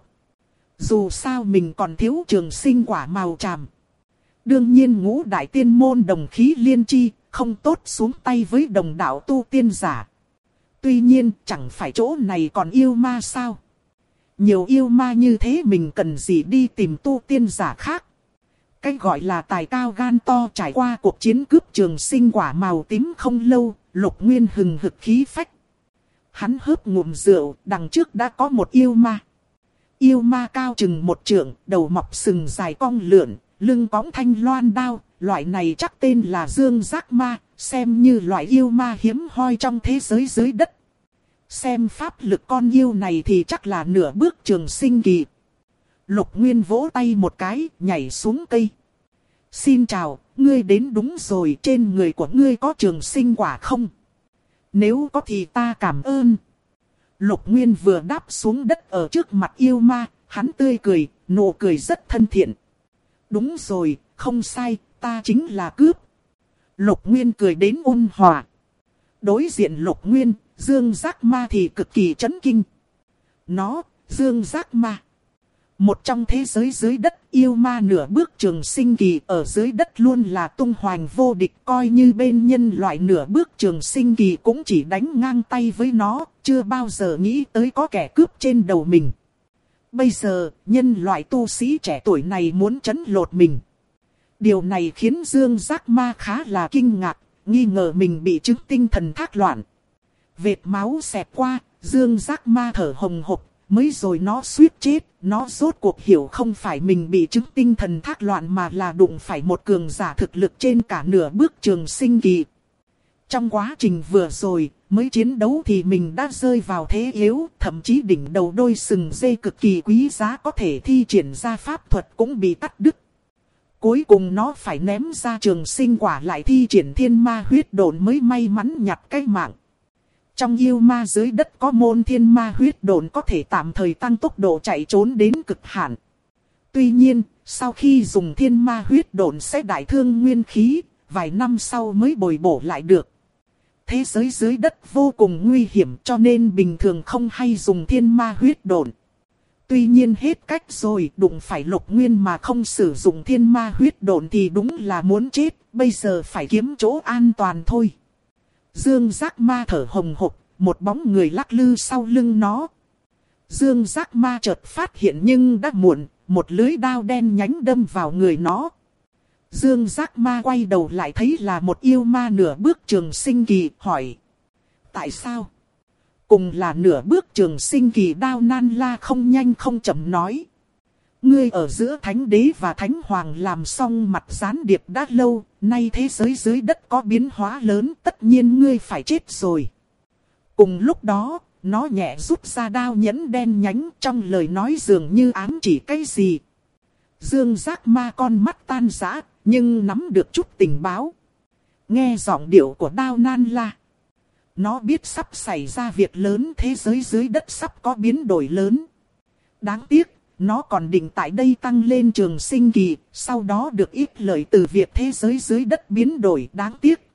Dù sao mình còn thiếu trường sinh quả màu tràm. Đương nhiên Ngũ đại tiên môn đồng khí liên chi, không tốt xuống tay với đồng đạo tu tiên giả. Tuy nhiên chẳng phải chỗ này còn yêu ma sao? Nhiều yêu ma như thế mình cần gì đi tìm tu tiên giả khác? Cái gọi là tài cao gan to, trải qua cuộc chiến cướp trường sinh quả màu tím không lâu, Lục Nguyên hừng hực khí phách. Hắn hớp ngụm rượu, đằng trước đã có một yêu ma. Yêu ma cao chừng 1 trượng, đầu mọc sừng dài cong lượn, lưng cõng thanh loan đao, loại này chắc tên là Dương Giác Ma, xem như loại yêu ma hiếm hoi trong thế giới dưới đất. Xem pháp lực con yêu này thì chắc là nửa bước trường sinh kỳ. Lục Nguyên vỗ tay một cái, nhảy xuống cây. Xin chào, ngươi đến đúng rồi, trên người của ngươi có trường sinh quả không? Nếu có thì ta cảm ơn. Lục Nguyên vừa đáp xuống đất ở trước mặt yêu ma, hắn tươi cười, nụ cười rất thân thiện. Đúng rồi, không sai, ta chính là cướp. Lục Nguyên cười đến ôn hòa. Đối diện Lục Nguyên, Dương Giác Ma thì cực kỳ chấn kinh. Nó, Dương Giác Ma. Một trong thế giới dưới đất, yêu ma nửa bước trường sinh kỳ ở dưới đất luôn là tung hoành vô địch, coi như bên nhân loại nửa bước trường sinh kỳ cũng chỉ đánh ngang tay với nó, chưa bao giờ nghĩ tới có kẻ cướp trên đầu mình. Bây giờ, nhân loại tu sĩ trẻ tuổi này muốn trấn lột mình. Điều này khiến Dương Giác Ma khá là kinh ngạc, nghi ngờ mình bị chứng tinh thần thác loạn. Vệt máu xẹt qua, Dương Giác Ma thở hồng hộc. Mới rồi nó suýt chết, nó rốt cuộc hiểu không phải mình bị chứng tinh thần thác loạn mà là đụng phải một cường giả thực lực trên cả nửa bước trường sinh kỳ. Trong quá trình vừa rồi, mới chiến đấu thì mình đã rơi vào thế yếu, thậm chí đỉnh đầu đôi sừng dê cực kỳ quý giá có thể thi triển ra pháp thuật cũng bị cắt đứt. Cuối cùng nó phải ném ra trường sinh quả lại thi triển thiên ma huyết độn mới may mắn nhặt cái mạng. Trong yêu ma dưới đất có môn thiên ma huyết độn có thể tạm thời tăng tốc độ chạy trốn đến cực hạn. Tuy nhiên, sau khi dùng thiên ma huyết độn sẽ đại thương nguyên khí, vài năm sau mới bồi bổ lại được. Thế giới dưới đất vô cùng nguy hiểm cho nên bình thường không hay dùng thiên ma huyết độn. Tuy nhiên hết cách rồi, đụng phải Lục Nguyên mà không sử dụng thiên ma huyết độn thì đúng là muốn chết, bây giờ phải kiếm chỗ an toàn thôi. Dương Giác Ma thở hồng hộc, một bóng người lắc lư sau lưng nó. Dương Giác Ma chợt phát hiện nhưng đã muộn, một lưới đao đen nhánh đâm vào người nó. Dương Giác Ma quay đầu lại thấy là một yêu ma nửa bước trường sinh kỳ, hỏi. Tại sao? Cùng là nửa bước trường sinh kỳ, Đao Nan La không nhanh không chậm nói. Ngươi ở giữa Thánh Đế và Thánh Hoàng làm xong mặt gián điệp đã lâu, nay thế giới dưới đất có biến hóa lớn, tất nhiên ngươi phải chết rồi. Cùng lúc đó, nó nhẹ rút ra đao nhẫn đen nhánh, trong lời nói dường như ám chỉ cái gì. Dương Giác Ma con mắt tan rã, nhưng nắm được chút tình báo. Nghe giọng điệu của Đao Nan La, nó biết sắp xảy ra việc lớn, thế giới dưới đất sắp có biến đổi lớn. Đáng tiếc, nó còn định tại đây tăng lên trường sinh kỳ, sau đó được ít lợi từ việc thế giới dưới đất biến đổi. Đáng tiếc.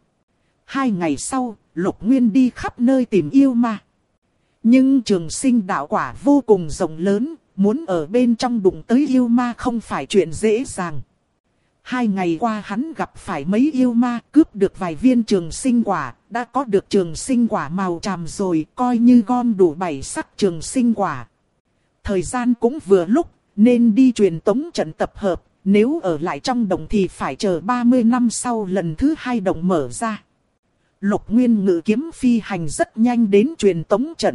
2 ngày sau, Lục Nguyên đi khắp nơi tìm yêu ma. Nhưng trường sinh đạo quả vô cùng rộng lớn, muốn ở bên trong đụng tới yêu ma không phải chuyện dễ dàng. 2 ngày qua hắn gặp phải mấy yêu ma, cướp được vài viên trường sinh quả, đã có được trường sinh quả màu tràm rồi, coi như gom đủ 7 sắc trường sinh quả. Thời gian cũng vừa lúc, nên đi truyền tống trận tập hợp, nếu ở lại trong đồng thì phải chờ 30 năm sau lần thứ 2 đồng mở ra. Lục Nguyên ngự kiếm phi hành rất nhanh đến truyền tống trận.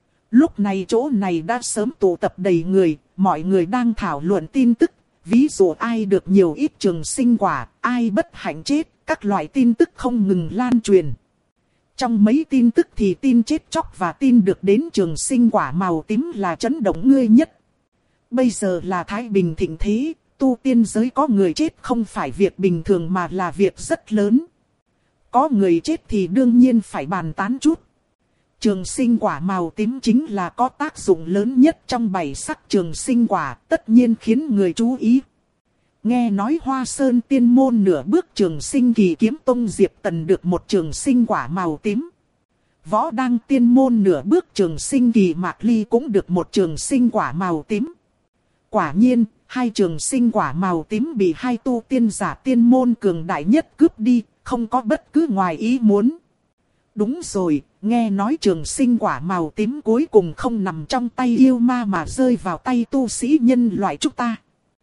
Lúc này chỗ này đã sớm tụ tập đầy người, mọi người đang thảo luận tin tức, ví dụ ai được nhiều ít trường sinh quả, ai bất hạnh chết, các loại tin tức không ngừng lan truyền. Trong mấy tin tức thì tin chết chóc và tin được đến trường sinh quả màu tím là chấn động người nhất. Bây giờ là thái bình thịnh thế, tu tiên giới có người chết không phải việc bình thường mà là việc rất lớn. Có người chết thì đương nhiên phải bàn tán chút. Trường sinh quả màu tím chính là có tác dụng lớn nhất trong 7 sắc trường sinh quả, tất nhiên khiến người chú ý. Nghe nói Hoa Sơn tiên môn nửa bước trường sinh kỳ kiếm tông Diệp Tần được một trường sinh quả màu tím. Võ Đăng tiên môn nửa bước trường sinh kỳ Mạc Ly cũng được một trường sinh quả màu tím. Quả nhiên, 2 trường sinh quả màu tím bị 2 tu tiên giả tiên môn cường đại nhất cướp đi, không có bất cứ ngoài ý muốn. Đúng rồi, nghe nói trường sinh quả màu tím cuối cùng không nằm trong tay yêu ma mà rơi vào tay tu sĩ nhân loại chúng ta.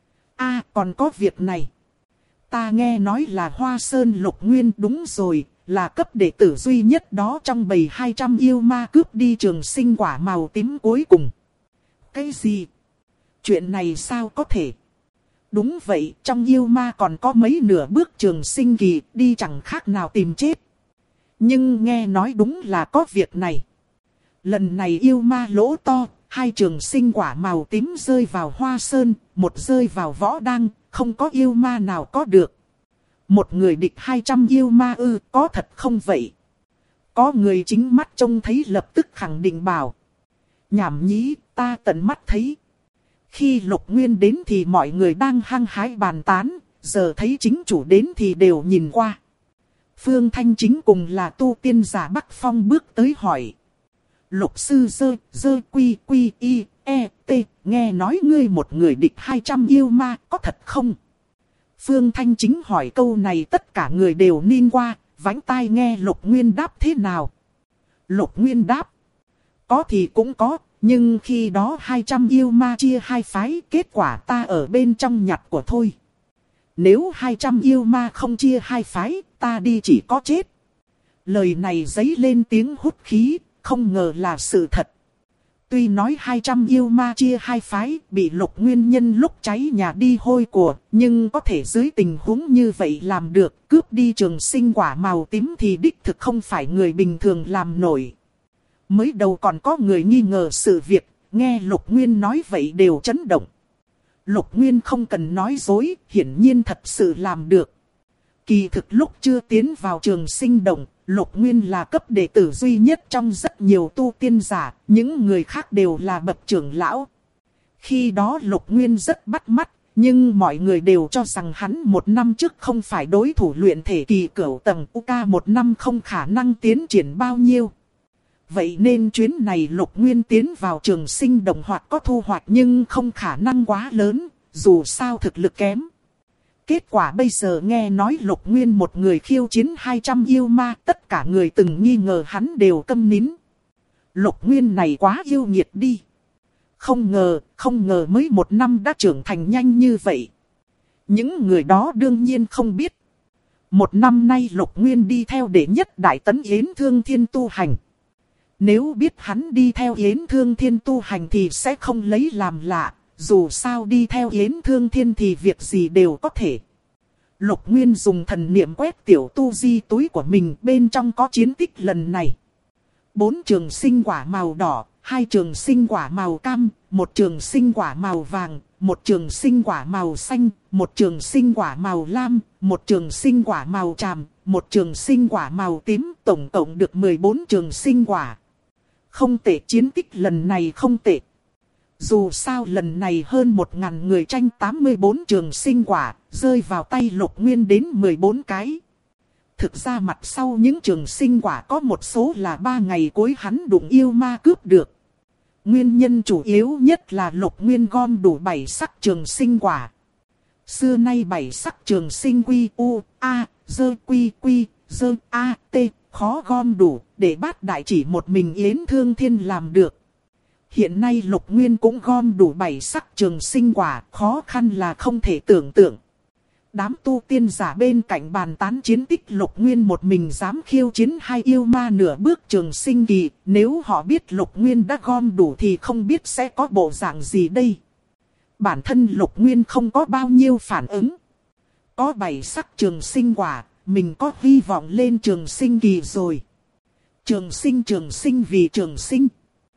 Còn có việc này. Ta nghe nói là Hoa Sơn Lục Nguyên, đúng rồi, là cấp đệ tử duy nhất đó trong bầy 200 yêu ma cướp đi trường sinh quả màu tím cuối cùng. Cái gì? Chuyện này sao có thể? Đúng vậy, trong yêu ma còn có mấy nửa bước trường sinh kỳ, đi chẳng khác nào tìm chết. Nhưng nghe nói đúng là có việc này. Lần này yêu ma lỗ to, 2 trường sinh quả màu tím rơi vào Hoa Sơn, 1 rơi vào Võ Đăng, không có yêu ma nào có được. Một người địch 200 yêu ma ư, có thật không vậy? Có người chính mắt trông thấy lập tức khẳng định bảo. Nhảm nhí, ta tận mắt thấy. Khi Lục Nguyên đến thì mọi người đang hăng hái bàn tán, giờ thấy chính chủ đến thì đều nhìn qua. Phương Thanh Chính cùng là tu tiên giả Bắc Phong bước tới hỏi. Lục sư dơ quy quy y e t, nghe nói ngươi một người địch 200 yêu ma, có thật không? Phương Thanh Chính hỏi câu này tất cả người đều nín qua, vánh tai nghe Lục Nguyên đáp thế nào. Lục Nguyên đáp. Có thì cũng có, nhưng khi đó 200 yêu ma chia hai phái, kết quả ta ở bên trong nhặt của thôi. Nếu 200 yêu ma không chia hai phái, ta đi chỉ có chết. Lời này dấy lên tiếng hút khí, không ngờ là sự thật. Tuy nói 200 yêu ma chia hai phái, bị Lục Nguyên nhân lúc cháy nhà đi hôi của, nhưng có thể dưới tình huống như vậy làm được, cướp đi trường sinh quả màu tím thì đích thực không phải người bình thường làm nổi. Mới đầu còn có người nghi ngờ sự việc, nghe Lục Nguyên nói vậy đều chấn động. Lục Nguyên không cần nói dối, hiển nhiên thật sự làm được. Kỳ thực lúc chưa tiến vào trường sinh động, Lục Nguyên là cấp đệ tử duy nhất trong rất nhiều tu tiên giả, những người khác đều là bậc trưởng lão. Khi đó Lục Nguyên rất bắt mắt, nhưng mọi người đều cho rằng hắn một năm trước không phải đối thủ luyện thể kỳ cửu tầng, UK một năm không khả năng tiến triển bao nhiêu. Vậy nên chuyến này Lục Nguyên tiến vào trường sinh đồng hoặc có thu hoạch nhưng không khả năng quá lớn, dù sao thực lực kém. Kết quả bây giờ nghe nói Lục Nguyên một người khiêu chiến 200 yêu ma, tất cả người từng nghi ngờ hắn đều câm nín. Lục Nguyên này quá yêu nghiệt đi. Không ngờ mới một năm đã trưởng thành nhanh như vậy. Những người đó đương nhiên không biết. Một năm nay Lục Nguyên đi theo đệ nhất Đại Tấn Yến Thương Thiên tu hành. Nếu biết hắn đi theo Yến Thương Thiên tu hành thì sẽ không lấy làm lạ. Dù sao đi theo Yến Thương Thiên thì việc gì đều có thể. Lục Nguyên dùng thần niệm quét tiểu tu di túi của mình, bên trong có chiến tích lần này. 4 trường sinh quả màu đỏ, 2 trường sinh quả màu cam, 1 trường sinh quả màu vàng, 1 trường sinh quả màu xanh, 1 trường sinh quả màu lam, 1 trường sinh quả màu tràm, 1 trường sinh quả màu tím, tổng cộng được 14 trường sinh quả. Không tệ, chiến tích lần này không tệ. Dù sao lần này hơn 1000 người tranh 84 trường sinh quả, rơi vào tay Lục Nguyên đến 14 cái. Thực ra mặt sau những trường sinh quả có một số là 3 ngày cuối hắn đụng yêu ma cướp được. Nguyên nhân chủ yếu nhất là Lục Nguyên gom đủ 7 sắc trường sinh quả. Xưa nay 7 sắc trường sinh quy u, a, dơ quy quy, dơ a, t, khó gom đủ, để Bát Đại chỉ một mình Yến Thương Thiên làm được. Hiện nay Lục Nguyên cũng gom đủ 7 sắc trường sinh quả, khó khăn là không thể tưởng tượng. Đám tu tiên giả bên cạnh bàn tán chiến tích Lục Nguyên một mình dám khiêu chiến 2 yêu ma nửa bước trường sinh kỳ, nếu họ biết Lục Nguyên đã gom đủ thì không biết sẽ có bộ dạng gì đây. Bản thân Lục Nguyên không có bao nhiêu phản ứng. Có 7 sắc trường sinh quả, mình có hy vọng lên trường sinh kỳ rồi. Trường sinh vì trường sinh.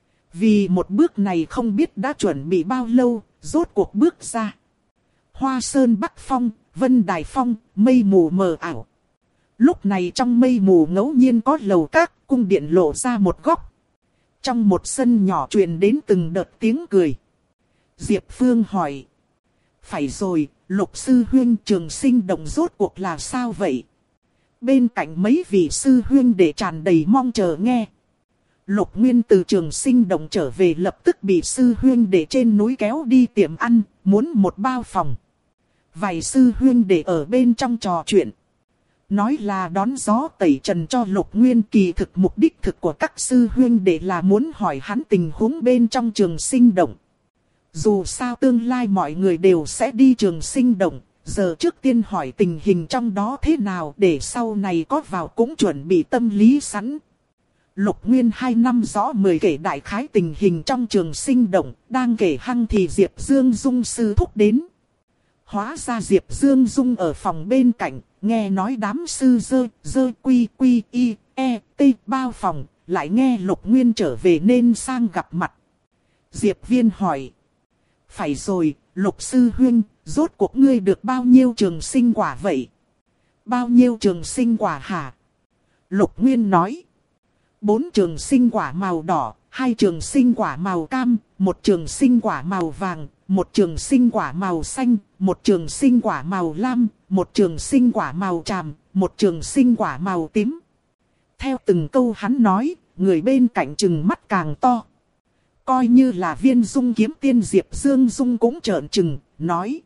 Vì một bước này không biết đã chuẩn bị bao lâu, rốt cuộc bước ra. Hoa Sơn Bắc Phong, Vân Đài Phong, mây mù mờ ảo. Lúc này trong mây mù ngẫu nhiên có lầu các, cung điện lộ ra một góc. Trong một sân nhỏ truyền đến từng đợt tiếng cười. Diệp Phương hỏi. Phải rồi, Lục sư huynh, trường sinh động rốt cuộc là sao vậy? Bên cạnh mấy vị sư huynh để tràn đầy mong chờ nghe. Lục Nguyên từ trường sinh động trở về lập tức bị sư huynh để trên núi kéo đi tiệm ăn, muốn một bao phòng. Vài sư huynh để ở bên trong trò chuyện. Nói là đón gió tẩy trần cho Lục Nguyên, kỳ thực mục đích thực của các sư huynh để là muốn hỏi hắn tình huống bên trong trường sinh động. Dù sao tương lai mọi người đều sẽ đi trường sinh động, giờ trước tiên hỏi tình hình trong đó thế nào để sau này có vào cũng chuẩn bị tâm lý sẵn. Lục Nguyên 2 năm rõ 10 kể đại khái tình hình trong trường sinh động, đang kể hăng thì Diệp Dương Dung sư thúc đến. Hóa ra Diệp Dương Dung ở phòng bên cạnh, nghe nói đám sư dơ quy quy y, e, t bao phòng, lại nghe Lục Nguyên trở về nên sang gặp mặt. Diệp Viên hỏi. Phải rồi, Lục sư huynh, rốt cuộc ngươi được bao nhiêu trường sinh quả vậy? Bao nhiêu trường sinh quả hả? Lục Nguyên nói. 4 trường sinh quả màu đỏ, 2 trường sinh quả màu cam, 1 trường sinh quả màu vàng, 1 trường sinh quả màu xanh, 1 trường sinh quả màu lam, 1 trường sinh quả màu tràm, 1 trường sinh quả màu tím. Theo từng câu hắn nói, người bên cạnh trừng mắt càng to. Coi như là Viên Dung kiếm tiên Diệp Dương Dung cũng trợn trừng, nói.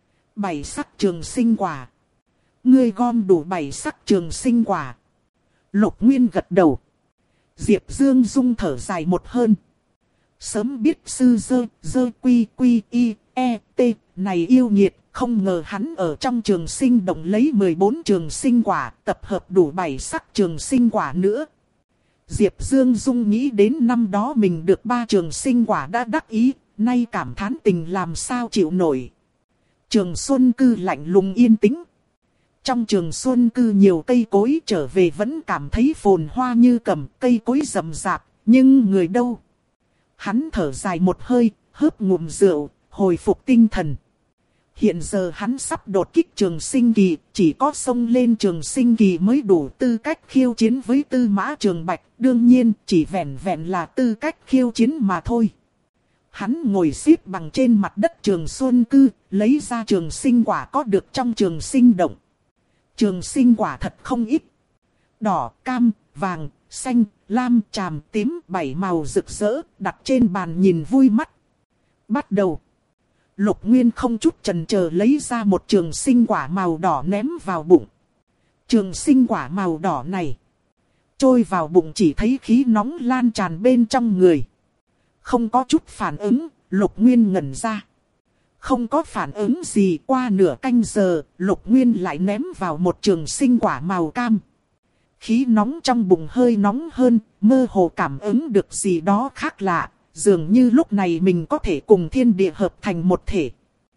7 sắc trường sinh quả. Ngươi gom đủ 7 sắc trường sinh quả. Lục Nguyên gật đầu. Diệp Dương Dung thở dài một hơi. Sớm biết sư dơ quy quy y e t này yêu nghiệt, không ngờ hắn ở trong trường sinh động lấy 14 trường sinh quả, tập hợp đủ 7 sắc trường sinh quả nữa. Diệp Dương Dung nghĩ đến năm đó mình được 3 trường sinh quả đã đắc ý, nay cảm thán tình làm sao chịu nổi. Trường Xuân Cư lạnh lùng yên tĩnh. Trong trường Xuân Cư nhiều cây cối trở về vẫn cảm thấy phồn hoa như cầm, cây cối rậm rạp, nhưng người đâu? Hắn thở dài một hơi, hớp ngụm rượu, hồi phục tinh thần. Hiện giờ hắn sắp đột kích trường sinh kỳ, chỉ có xông lên trường sinh kỳ mới đủ tư cách khiêu chiến với Tư Mã Trường Bạch, đương nhiên chỉ vẹn vẹn là tư cách khiêu chiến mà thôi. Hắn ngồi xếp bằng trên mặt đất trường Xuân Cư, lấy ra trường sinh quả có được trong trường sinh động. Trường sinh quả thật không ít. Đỏ, cam, vàng, xanh, lam, tràm, tím, 7 màu rực rỡ, đặt trên bàn nhìn vui mắt. Bắt đầu. Lục Nguyên không chút chần chờ lấy ra một trường sinh quả màu đỏ ném vào bụng. Trường sinh quả màu đỏ này trôi vào bụng chỉ thấy khí nóng lan tràn bên trong người. Không có chút phản ứng, Lục Nguyên ngẩn ra. Không có phản ứng gì, qua nửa canh giờ, Lục Nguyên lại ném vào một trường sinh quả màu cam. Khí nóng trong bụng hơi nóng hơn, mơ hồ cảm ứng được gì đó khác lạ, dường như lúc này mình có thể cùng thiên địa hợp thành một thể.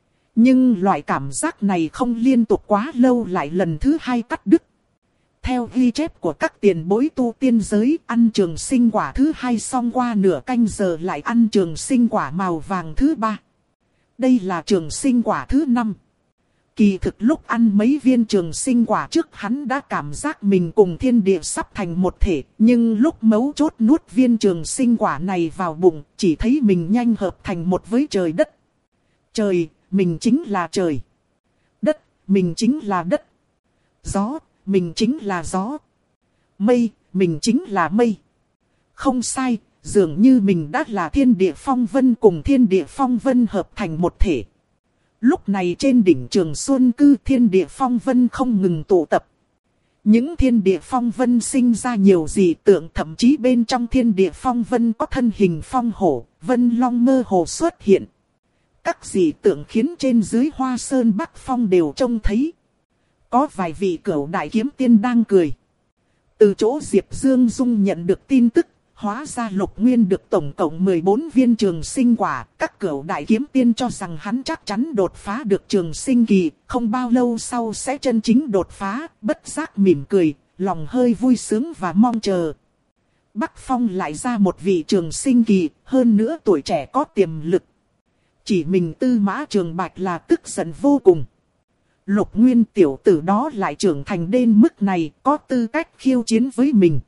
Nhưng loại cảm giác này không liên tục quá lâu lại lần thứ 2 cắt đứt. Theo ghi chép của các tiền bối tu tiên giới, ăn trường sinh quả thứ 2 xong qua nửa canh giờ lại ăn trường sinh quả màu vàng thứ 3. Đây là trường sinh quả thứ 5. Kỳ thực lúc ăn mấy viên trường sinh quả trước hắn đã cảm giác mình cùng thiên địa sắp thành một thể. Nhưng lúc mấu chốt nuốt viên trường sinh quả này vào bụng, chỉ thấy mình nhanh hợp thành một với trời đất. Trời, mình chính là trời. Đất, mình chính là đất. Gió, mình chính là gió. Mây, mình chính là mây. Không sai, dường như mình đã là thiên địa phong vân cùng thiên địa phong vân hợp thành một thể. Lúc này trên đỉnh Trường Xuân Cư thiên địa phong vân không ngừng tụ tập. Những thiên địa phong vân sinh ra nhiều dị tượng, thậm chí bên trong thiên địa phong vân có thân hình phong hổ, vân long mơ hồ xuất hiện. Các dị tượng khiến trên dưới Hoa Sơn Bắc Phong đều trông thấy. Có vài vị cửu đại kiếm tiên đang cười. Từ chỗ Diệp Dương Dung nhận được tin tức, hóa ra Lục Nguyên được tổng cộng 14 viên trường sinh quả. Các cửu đại kiếm tiên cho rằng hắn chắc chắn đột phá được trường sinh kỳ, không bao lâu sau sẽ chân chính đột phá, bất giác mỉm cười, lòng hơi vui sướng và mong chờ. Bắc Phong lại ra một vị trường sinh kỳ, hơn nữa tuổi trẻ có tiềm lực. Chỉ mình Tư Mã Trường Bạch là tức giận vô cùng. Lục Nguyên tiểu tử đó lại trưởng thành đến mức này, có tư cách khiêu chiến với mình.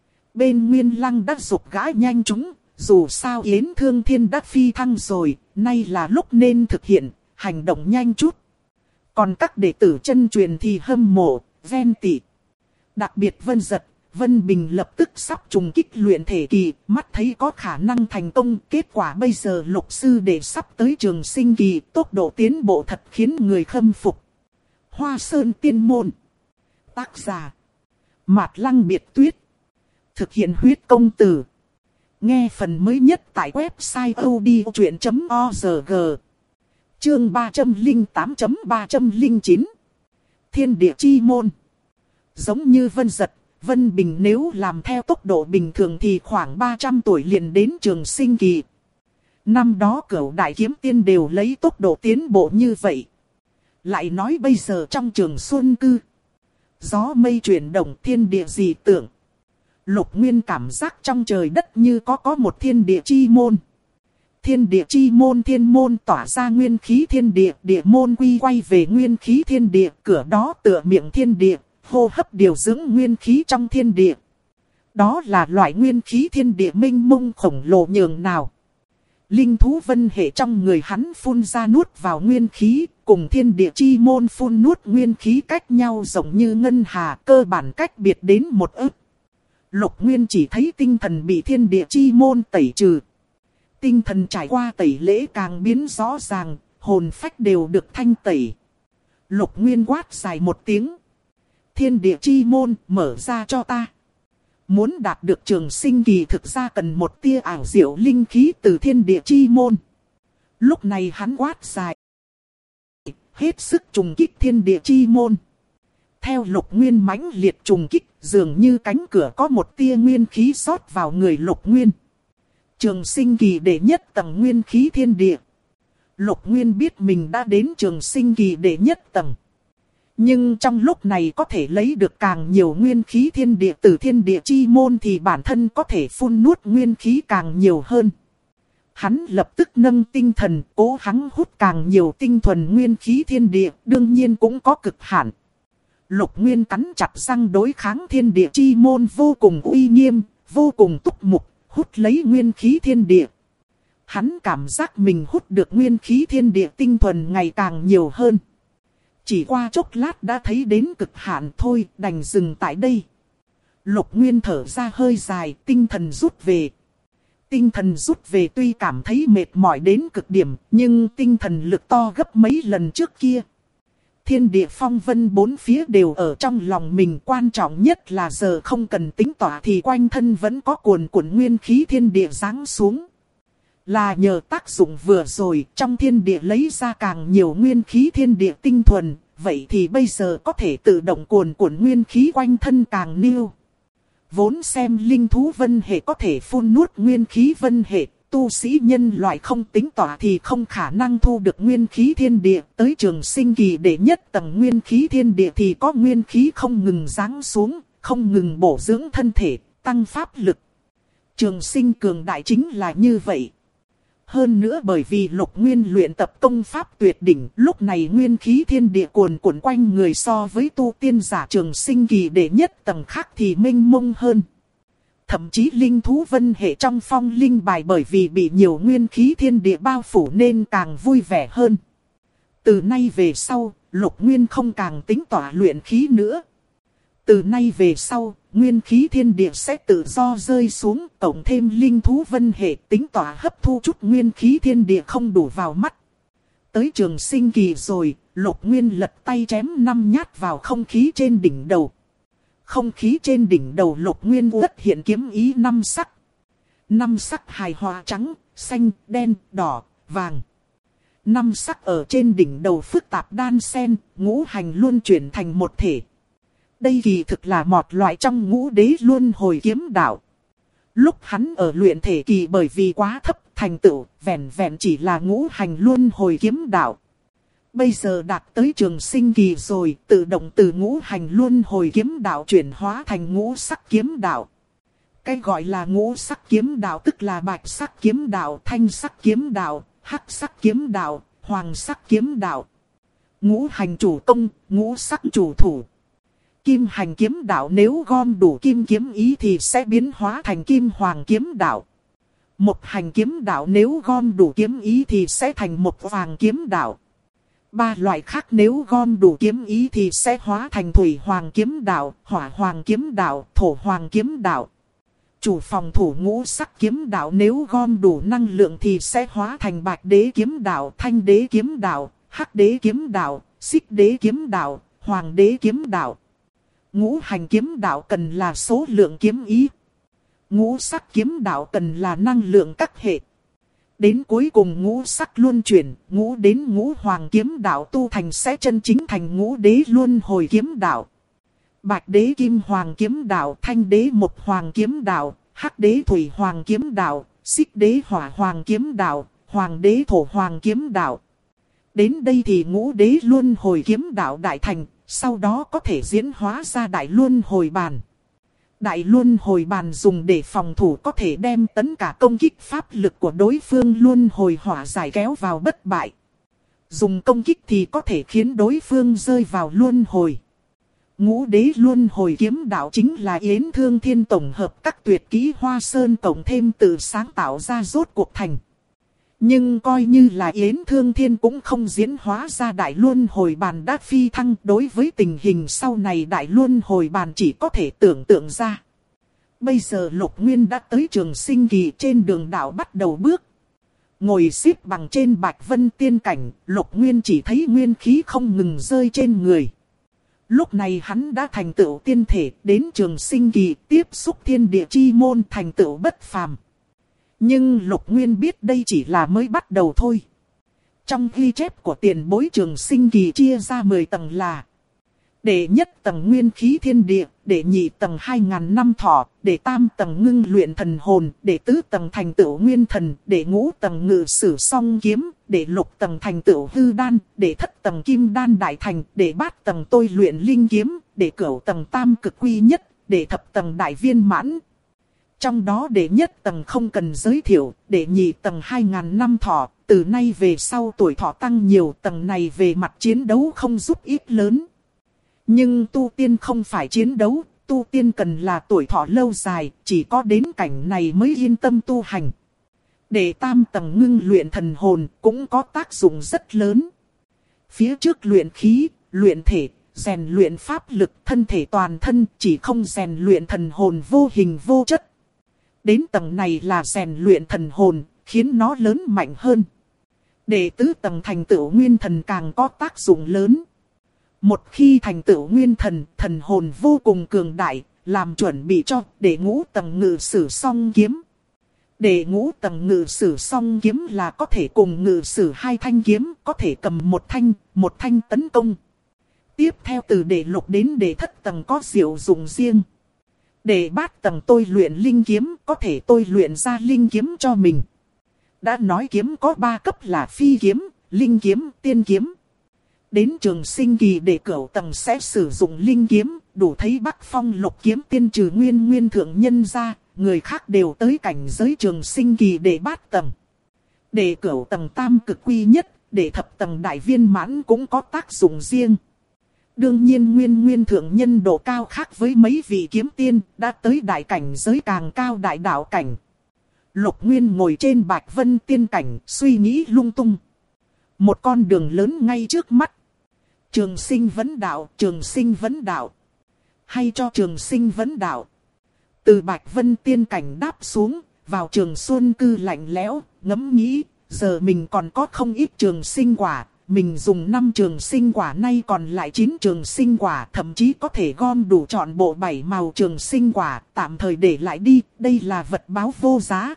Bên Nguyên Lăng đã giục gã nhanh chúng, dù sao Yến Thương Thiên đã phi thăng rồi, nay là lúc nên thực hiện, hành động nhanh chút. Còn các đệ tử chân truyền thì hâm mộ, ghen tị. Đặc biệt Vân Giật, Vân Bình lập tức sắp trùng kích luyện thể kỳ, mắt thấy có khả năng thành công. Kết quả bây giờ Lục Sư Đệ sắp tới trường sinh kỳ, tốc độ tiến bộ thật khiến người khâm phục. Hoa Sơn Tiên Môn. Tác giả Mạt Lăng Biệt Tuyết. Thực hiện huyết công từ. Nghe phần mới nhất tại website odchuyện.org. Chương 308.309. Thiên địa chi môn. Giống như Vân Giật, Vân Bình nếu làm theo tốc độ bình thường thì khoảng 300 tuổi liền đến trường sinh kỳ. Năm đó cửu đại kiếm tiên đều lấy tốc độ tiến bộ như vậy. Lại nói bây giờ trong Trường Xuân Cư, gió mây chuyển động, thiên địa dị tượng. Lục Nguyên cảm giác trong trời đất như có một thiên địa chi môn. Thiên địa chi môn, thiên môn tỏa ra nguyên khí thiên địa, địa môn quy quay về nguyên khí thiên địa, cửa đó tựa miệng thiên địa, hô hấp điều dưỡng nguyên khí trong thiên địa. Đó là loại nguyên khí thiên địa mênh mông khổng lồ nhường nào. Linh thú vân hệ trong người hắn phun ra nuốt vào nguyên khí, cùng thiên địa chi môn phun nuốt nguyên khí cách nhau giống như ngân hà, cơ bản cách biệt đến một ức. Lục Nguyên chỉ thấy tinh thần bị thiên địa chi môn tẩy trừ. Tinh thần trải qua tẩy lễ càng biến rõ ràng, hồn phách đều được thanh tẩy. Lục Nguyên quát dài một tiếng. Thiên địa chi môn mở ra cho ta. Muốn đạt được trường sinh kỳ thực ra cần một tia ảo diệu linh khí từ thiên địa chi môn. Lúc này hắn quát dài. Hết sức trùng kích thiên địa chi môn. Theo Lục Nguyên mãnh liệt trùng kích, dường như cánh cửa có một tia nguyên khí xót vào người Lục Nguyên. Trường sinh kỳ đệ nhất tầng nguyên khí thiên địa. Lục Nguyên biết mình đã đến trường sinh kỳ đệ nhất tầng. Nhưng trong lúc này có thể lấy được càng nhiều nguyên khí thiên địa từ thiên địa chi môn thì bản thân có thể phun nuốt nguyên khí càng nhiều hơn. Hắn lập tức nâng tinh thần, cố gắng hút càng nhiều tinh thuần nguyên khí thiên địa, đương nhiên cũng có cực hạn. Lục Nguyên cắn chặt răng đối kháng thiên địa chi môn vô cùng uy nghiêm, vô cùng túc mục, hút lấy nguyên khí thiên địa. Hắn cảm giác mình hút được nguyên khí thiên địa tinh thuần ngày càng nhiều hơn. Chỉ qua chốc lát đã thấy đến cực hạn thôi, đành dừng tại đây. Lục Nguyên thở ra hơi dài, tinh thần rút về. Tinh thần rút về tuy cảm thấy mệt mỏi đến cực điểm, nhưng tinh thần lực to gấp mấy lần trước kia. Thiên địa phong vân bốn phía đều ở trong lòng mình, quan trọng nhất là giờ không cần tính tỏa thì quanh thân vẫn có cuồn cuộn nguyên khí thiên địa giáng xuống. Là nhờ tác dụng vừa rồi trong thiên địa lấy ra càng nhiều nguyên khí thiên địa tinh thuần, vậy thì bây giờ có thể tự động cuồn cuộn nguyên khí quanh thân càng nhiều. Vốn xem linh thú vân hệ có thể phun nuốt nguyên khí vân hệ, tu sĩ nhân loại không tính tỏa thì không khả năng thu được nguyên khí thiên địa. Tới trường sinh kỳ đệ nhất tầng nguyên khí thiên địa thì có nguyên khí không ngừng giáng xuống, không ngừng bổ dưỡng thân thể, tăng pháp lực. Trường sinh cường đại chính là như vậy. Hơn nữa bởi vì Lục Nguyên luyện tập công pháp tuyệt đỉnh, lúc này nguyên khí thiên địa cuồn cuộn quanh người so với tu tiên giả trường sinh kỳ đệ nhất tầng khác thì mênh mông hơn. Thậm chí linh thú vân hệ trong phong linh bài bởi vì bị nhiều nguyên khí thiên địa bao phủ nên càng vui vẻ hơn. Từ nay về sau, Lục Nguyên không càng tính tỏa luyện khí nữa. Từ nay về sau, nguyên khí thiên địa sẽ tự do rơi xuống, cộng thêm linh thú vân hệ tính tỏa hấp thu chút nguyên khí thiên địa không đủ vào mắt. Tới trường sinh kỳ rồi, Lục Nguyên lật tay chém 5 nhát vào không khí trên đỉnh đầu. Không khí trên đỉnh đầu Lục Nguyên xuất hiện kiếm ý 5 sắc. 5 sắc hài hòa trắng, xanh, đen, đỏ, vàng. 5 sắc ở trên đỉnh đầu phức tạp đan xen, ngũ hành luôn chuyển thành một thể. Đây kỳ thực là một loại trong ngũ đế luân hồi kiếm đạo. Lúc hắn ở luyện thể kỳ bởi vì quá thấp thành tựu, vẹn vẹn chỉ là ngũ hành luân hồi kiếm đạo. Bây giờ đạt tới trường sinh kỳ rồi, tự động từ ngũ hành luân hồi kiếm đạo chuyển hóa thành ngũ sắc kiếm đạo. Cái gọi là ngũ sắc kiếm đạo tức là bạch sắc kiếm đạo, thanh sắc kiếm đạo, hắc sắc kiếm đạo, hoàng sắc kiếm đạo. Ngũ hành chủ công, ngũ sắc chủ thủ. Kim hành kiếm đạo nếu gom đủ kim kiếm ý thì sẽ biến hóa thành kim hoàng kiếm đạo. Một hành kiếm đạo nếu gom đủ kiếm ý thì sẽ thành một vàng kiếm đạo. 3 loại khác nếu gom đủ kiếm ý thì sẽ hóa thành thủy hoàng kiếm đạo, hỏa hoàng kiếm đạo, thổ hoàng kiếm đạo. Chủ phòng thủ ngũ sắc kiếm đạo nếu gom đủ năng lượng thì sẽ hóa thành bạch đế kiếm đạo, thanh đế kiếm đạo, hắc đế kiếm đạo, xích đế kiếm đạo, hoàng đế kiếm đạo. Ngũ hành kiếm đạo cần là số lượng kiếm ý. Ngũ sắc kiếm đạo cần là năng lượng các hệ. Đến cuối cùng ngũ sắc luân chuyển, ngũ đến ngũ hoàng kiếm đạo tu thành sẽ chân chính thành ngũ đế luân hồi kiếm đạo. Bạch đế kim hoàng kiếm đạo, thanh đế mộc hoàng kiếm đạo, hắc đế thủy hoàng kiếm đạo, xích đế hỏa hoàng kiếm đạo, hoàng đế thổ hoàng kiếm đạo. Đến đây thì ngũ đế luân hồi kiếm đạo đại thành, sau đó có thể diễn hóa ra đại luân hồi bàn. Đại luân hồi bàn dùng để phòng thủ có thể đem tất cả công kích pháp lực của đối phương luân hồi hỏa giải kéo vào bất bại. Dùng công kích thì có thể khiến đối phương rơi vào luân hồi. Ngũ đế luân hồi kiếm đạo chính là Yến Thương Thiên tổng hợp các tuyệt kỹ Hoa Sơn cộng thêm tự sáng tạo ra rốt cuộc thành. Nhưng coi như là Yến Thương Thiên cũng không diễn hóa ra đại luân hồi bàn đã phi thăng, đối với tình hình sau này đại luân hồi bàn chỉ có thể tưởng tượng ra. Bây giờ Lục Nguyên đã tới Trường Sinh Kỳ, trên đường đạo bắt đầu bước. Ngồi xếp bằng trên Bạch Vân tiên cảnh, Lục Nguyên chỉ thấy nguyên khí không ngừng rơi trên người. Lúc này hắn đã thành tựu tiên thể, đến Trường Sinh Kỳ tiếp xúc thiên địa chi môn, thành tựu bất phàm. Nhưng Lục Nguyên biết đây chỉ là mới bắt đầu thôi. Trong ghi chép của tiền bối Trường Sinh Kỳ chia ra 10 tầng là: đệ nhất tầng nguyên khí thiên địa, đệ nhị tầng 2000 năm thọ, đệ tam tầng ngưng luyện thần hồn, đệ tứ tầng thành tựu nguyên thần, đệ ngũ tầng ngự sử song kiếm, đệ lục tầng thành tựu hư đan, đệ thất tầng kim đan đại thành, đệ bát tầng tôi luyện linh kiếm, đệ cửu tầng tam cực quy nhất, đệ thập tầng đại viên mãn. Trong đó đệ nhất tầng không cần giới thiệu, đệ nhị tầng 2000 năm thọ, từ nay về sau tuổi thọ tăng nhiều, tầng này về mặt chiến đấu không giúp ích lớn. Nhưng tu tiên không phải chiến đấu, tu tiên cần là tuổi thọ lâu dài, chỉ có đến cảnh này mới yên tâm tu hành. Đệ tam tầng ngưng luyện thần hồn cũng có tác dụng rất lớn. Phía trước luyện khí, luyện thể, rèn luyện pháp lực thân thể toàn thân, chỉ không rèn luyện thần hồn vô hình vô chất. Đến tầng này là rèn luyện thần hồn, khiến nó lớn mạnh hơn. Đệ tứ tầng thành tựu nguyên thần càng có tác dụng lớn. Một khi thành tựu nguyên thần, thần hồn vô cùng cường đại, làm chuẩn bị cho đệ ngũ tầng ngự sử song kiếm. Đệ ngũ tầng ngự sử song kiếm là có thể cùng ngự sử hai thanh kiếm, có thể cầm một thanh tấn công. Tiếp theo từ đệ lục đến đệ thất tầng có diệu dụng riêng. Đệ bát tầng tôi luyện linh kiếm, có thể tôi luyện ra linh kiếm cho mình. Đã nói kiếm có 3 cấp là phi kiếm, linh kiếm, tiên kiếm. Đến Trường Sinh Kỳ đệ cửu tầng sẽ sử dụng linh kiếm, đủ thấy Bắc Phong Lục Kiếm Tiên trừ nguyên thượng nhân ra, người khác đều tới cảnh giới Trường Sinh Kỳ đệ bát tầng. Đệ cửu tầng tam cực quy nhất, đệ thập tầng đại viên mãn cũng có tác dụng riêng. Đương nhiên nguyên thượng nhân độ cao khác với mấy vị kiếm tiên, đã tới đại cảnh giới càng cao đại đạo cảnh. Lục Nguyên ngồi trên Bạch Vân tiên cảnh, suy nghĩ lung tung. Một con đường lớn ngay trước mắt. Trường Sinh vấn đạo, Trường Sinh vấn đạo. Hay cho Trường Sinh vấn đạo. Từ Bạch Vân tiên cảnh đáp xuống, vào Trường Xuân cư lạnh lẽo, ngẫm nghĩ, giờ mình còn có không ít Trường Sinh quả. Mình dùng 5 Trường Sinh quả, nay còn lại 9 Trường Sinh quả, thậm chí có thể gom đủ trọn bộ 7 màu Trường Sinh quả, tạm thời để lại đi, đây là vật báo vô giá.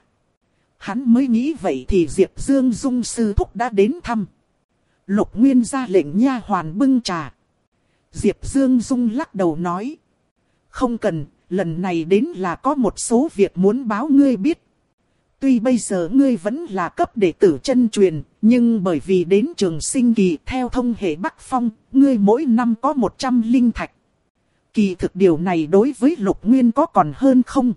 Hắn mới nghĩ vậy thì Diệp Dương Dung sư thúc đã đến thăm. Lục Nguyên ra lệnh nha hoàn bưng trà. Diệp Dương Dung lắc đầu nói: không cần, lần này đến là có một số việc muốn báo ngươi biết. Tuy bây giờ ngươi vẫn là cấp đệ tử chân truyền, nhưng bởi vì đến Trường Sinh Kỳ theo thông hệ Bắc Phong, ngươi mỗi năm có 100 linh thạch. Kỳ thực điều này đối với Lục Nguyên có còn hơn không?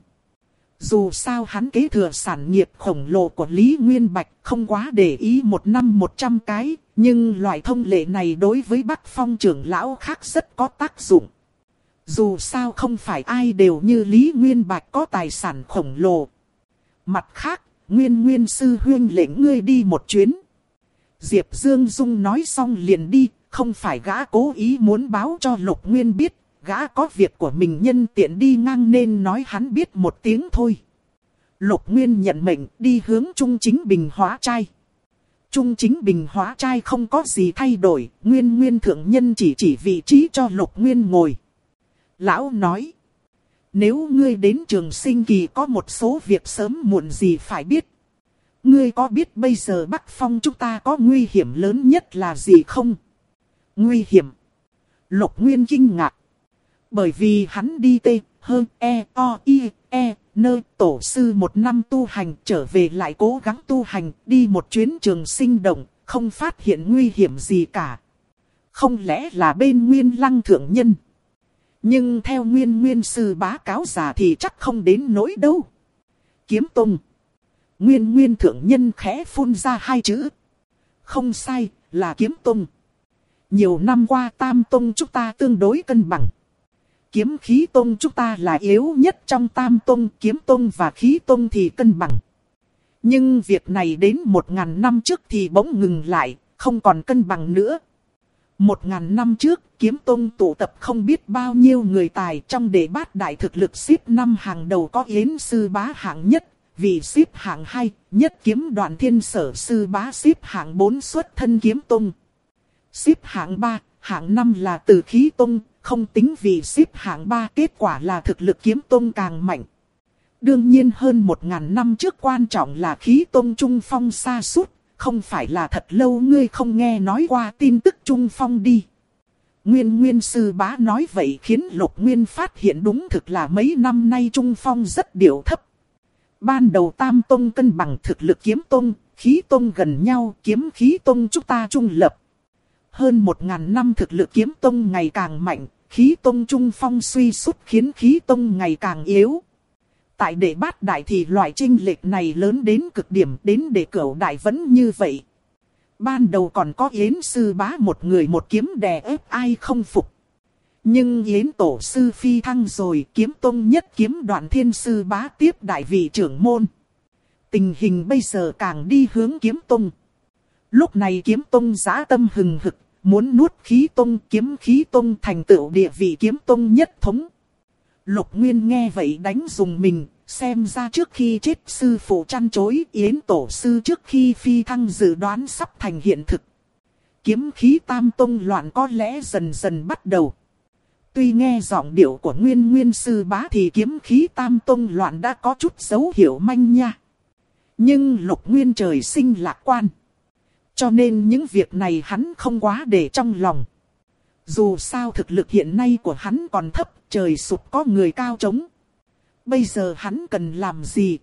Dù sao hắn kế thừa sản nghiệp khổng lồ của Lý Nguyên Bạch, không quá để ý một năm 100 cái, nhưng loại thông lệ này đối với Bắc Phong trưởng lão khác rất có tác dụng. Dù sao không phải ai đều như Lý Nguyên Bạch có tài sản khổng lồ. Mặt khác, Nguyên sư huynh lệnh ngươi đi một chuyến. Diệp Dương Dung nói xong liền đi, không phải gã cố ý muốn báo cho Lục Nguyên biết, gã có việc của mình nhân tiện đi ngang nên nói hắn biết một tiếng thôi. Lục Nguyên nhận mệnh đi hướng Trung Chính Bình hóa trai. Trung Chính Bình hóa trai không có gì thay đổi, Nguyên thượng nhân chỉ vị trí cho Lục Nguyên ngồi. Lão nói: nếu ngươi đến Trường Sinh Kỳ có một số việc sớm muộn gì phải biết. Ngươi có biết bây giờ Bắc Phong chúng ta có nguy hiểm lớn nhất là gì không? Nguy hiểm? Lục Nguyên kinh ngạc. Bởi vì hắn đi nơi tổ sư 1 năm tu hành trở về lại cố gắng tu hành, đi một chuyến Trường Sinh Động, không phát hiện nguy hiểm gì cả. Không lẽ là bên Nguyên Lăng thượng nhân? Nhưng theo Nguyên sư bá cáo giả thì chắc không đến nỗi đâu. Kiếm Tông. Nguyên thượng nhân khẽ phun ra 2 chữ. Không sai, là Kiếm Tông. Nhiều năm qua Tam Tông chúng ta tương đối cân bằng. Kiếm khí tông chúng ta là yếu nhất trong tam tông, kiếm tông và khí tông thì cân bằng. Nhưng việc này đến 1000 năm trước thì bỗng ngừng lại, không còn cân bằng nữa. 1000 năm trước, kiếm tông tụ tập không biết bao nhiêu người tài, trong đệ bát đại thực lực xếp 5 hàng đầu có Yến Sư Bá hạng nhất, vị xếp hạng 2, nhất kiếm Đoạn Thiên Sở Sư Bá xếp hạng 4 xuất thân kiếm tông. Xếp hạng 3, hạng 5 là Từ Khí Tông, không tính vì xếp hạng 3, kết quả là thực lực kiếm tông càng mạnh. Đương nhiên hơn 1000 năm trước quan trọng là Khí Tông trung phong sa sút, không phải là thật lâu ngươi không nghe nói qua tin tức trung phong đi. Nguyên Sư Bá nói vậy khiến Lục Nguyên phát hiện đúng thực là mấy năm nay trung phong rất điệu thấp. Ban đầu tam tông cân bằng thực lực kiếm tông, khí tông gần nhau, kiếm khí tông chúng ta trung lập. Hơn 1000 năm thực lực kiếm tông ngày càng mạnh, khí tông trung phong suy sút khiến khí tông ngày càng yếu. Tại đệ bát đại thì loại chênh lệch này lớn đến cực điểm, đến đệ cửu đại vẫn như vậy. Ban đầu còn có Yến Sư Bá một người một kiếm đè ép ai không phục. Nhưng Yến Tổ Sư phi thăng rồi, kiếm tông nhất kiếm Đoạn Thiên Sư Bá tiếp đại vị trưởng môn. Tình hình bây giờ càng đi hướng kiếm tông. Lúc này kiếm tông dã tâm hừng hực, muốn nuốt khí tông, kiếm khí tông thành tựu địa vị kiếm tông nhất thống. Lục Nguyên nghe vậy đánh dùng mình, xem ra trước khi chết sư phụ chăn chối, Yến Tổ Sư trước khi phi thăng dự đoán sắp thành hiện thực. Kiếm khí tam tông loạn có lẽ dần dần bắt đầu. Tuy nghe giọng điệu của Nguyên Sư Bá thì kiếm khí tam tông loạn đã có chút dấu hiệu manh nha. Nhưng Lục Nguyên trời sinh lạc quan. Cho nên những việc này hắn không quá để trong lòng. Dù sao thực lực hiện nay của hắn còn thấp, trời sụp có người cao trống. Bây giờ hắn cần làm gì?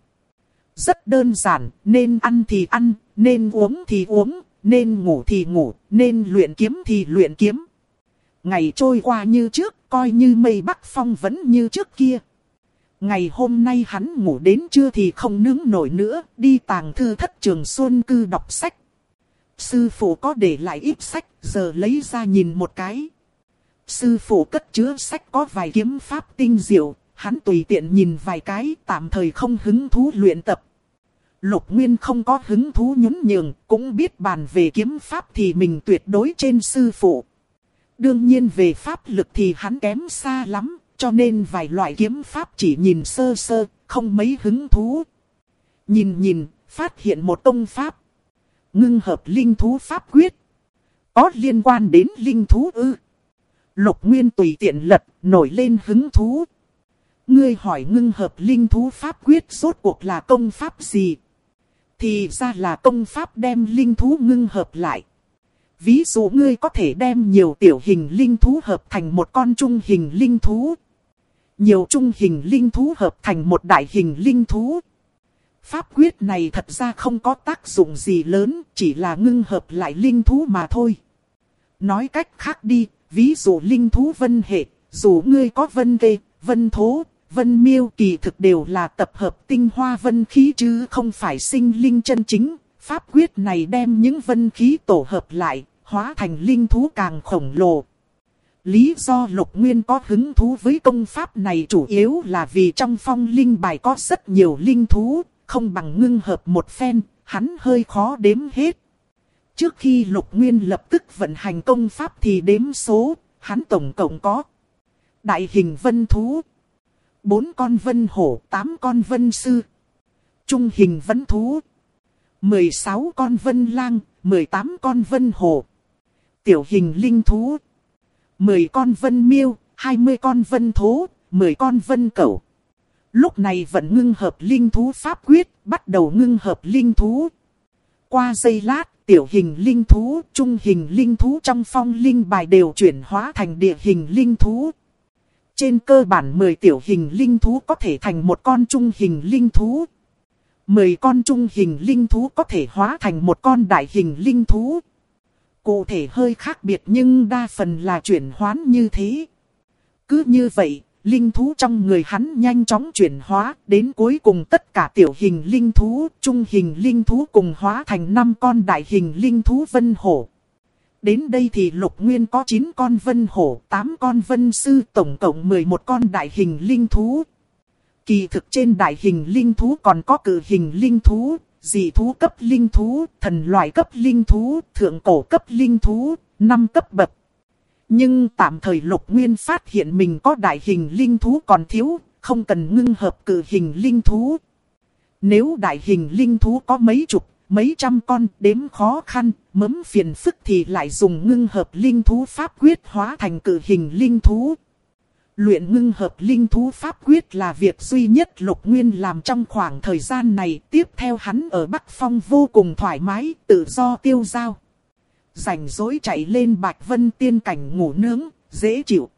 Rất đơn giản, nên ăn thì ăn, nên uống thì uống, nên ngủ thì ngủ, nên luyện kiếm thì luyện kiếm. Ngày trôi qua như trước, coi như mây bắc phong vẫn như trước kia. Ngày hôm nay hắn ngủ đến trưa thì không nướng nổi nữa, đi tàng thư thất Trường Xuân Cư đọc sách. Sư phụ có để lại ít sách, giờ lấy ra nhìn một cái. Sư phụ cất chứa sách có vài kiếm pháp tinh diệu, hắn tùy tiện nhìn vài cái, tạm thời không hứng thú luyện tập. Lục Nguyên không có hứng thú nhún nhường, cũng biết bàn về kiếm pháp thì mình tuyệt đối trên sư phụ. Đương nhiên về pháp lực thì hắn kém xa lắm, cho nên vài loại kiếm pháp chỉ nhìn sơ sơ, không mấy hứng thú. Nhìn, phát hiện một công pháp. Ngưng hợp linh thú pháp quyết. Có liên quan đến linh thú ư? Lục Nguyên tùy tiện lật, nổi lên hứng thú. Ngươi hỏi ngưng hợp linh thú pháp quyết rốt cuộc là công pháp gì? Thì ra là công pháp đem linh thú ngưng hợp lại. Ví dụ ngươi có thể đem nhiều tiểu hình linh thú hợp thành một con trung hình linh thú. Nhiều trung hình linh thú hợp thành một đại hình linh thú. Pháp quyết này thật ra không có tác dụng gì lớn, chỉ là ngưng hợp lại linh thú mà thôi. Nói cách khác đi, ví dụ linh thú vân hệ, dù ngươi có vân kê, vân thố, vân miêu kỳ thực đều là tập hợp tinh hoa vân khí chứ không phải sinh linh chân chính. Pháp quyết này đem những vân khí tổ hợp lại, hóa thành linh thú càng khổng lồ. Lý do Lục Nguyên có hứng thú với công pháp này chủ yếu là vì trong phong linh bài có rất nhiều linh thú, không bằng ngưng hợp một phen, hắn hơi khó đếm hết. Trước khi Lục Nguyên lập tức vận hành công pháp thì đếm số, hắn tổng cộng có đại hình vân thú, 4 con vân hổ, 8 con vân sư. Trung hình vân thú, 16 con vân lang, 18 con vân hổ. Tiểu hình linh thú, 10 con vân miêu, 20 con vân thố, 10 con vân cẩu. Lúc này vẫn ngưng hợp linh thú pháp quyết, bắt đầu ngưng hợp linh thú. Qua giây lát, tiểu hình linh thú, trung hình linh thú trong phong linh bài đều chuyển hóa thành địa hình linh thú. Trên cơ bản 10 tiểu hình linh thú có thể thành một con trung hình linh thú. 10 con trung hình linh thú có thể hóa thành một con đại hình linh thú. Cụ thể hơi khác biệt nhưng đa phần là chuyển hóa như thế. Cứ như vậy, linh thú trong người hắn nhanh chóng chuyển hóa, đến cuối cùng tất cả tiểu hình linh thú, trung hình linh thú cùng hóa thành 5 con đại hình linh thú vân hổ. Đến đây thì Lục Nguyên có 9 con vân hổ, 8 con vân sư, tổng cộng 11 con đại hình linh thú. Kỳ thực trên đại hình linh thú còn có cự hình linh thú, dị thú cấp linh thú, thần loại cấp linh thú, thượng cổ cấp linh thú, 5 cấp bậc. Nhưng tạm thời Lục Nguyên phát hiện mình có đại hình linh thú còn thiếu, không cần ngưng hợp cự hình linh thú. Nếu đại hình linh thú có mấy chục, mấy trăm con đếm khó khăn, mớm phiền phức thì lại dùng ngưng hợp linh thú pháp quyết hóa thành cự hình linh thú. Luyện ngưng hợp linh thú pháp quyết là việc duy nhất Lục Nguyên làm trong khoảng thời gian này. Tiếp theo hắn ở Bắc Phong vô cùng thoải mái, tự do tiêu dao. Rảnh rỗi chạy lên Bạch Vân tiên cảnh ngủ nướng, dễ chịu.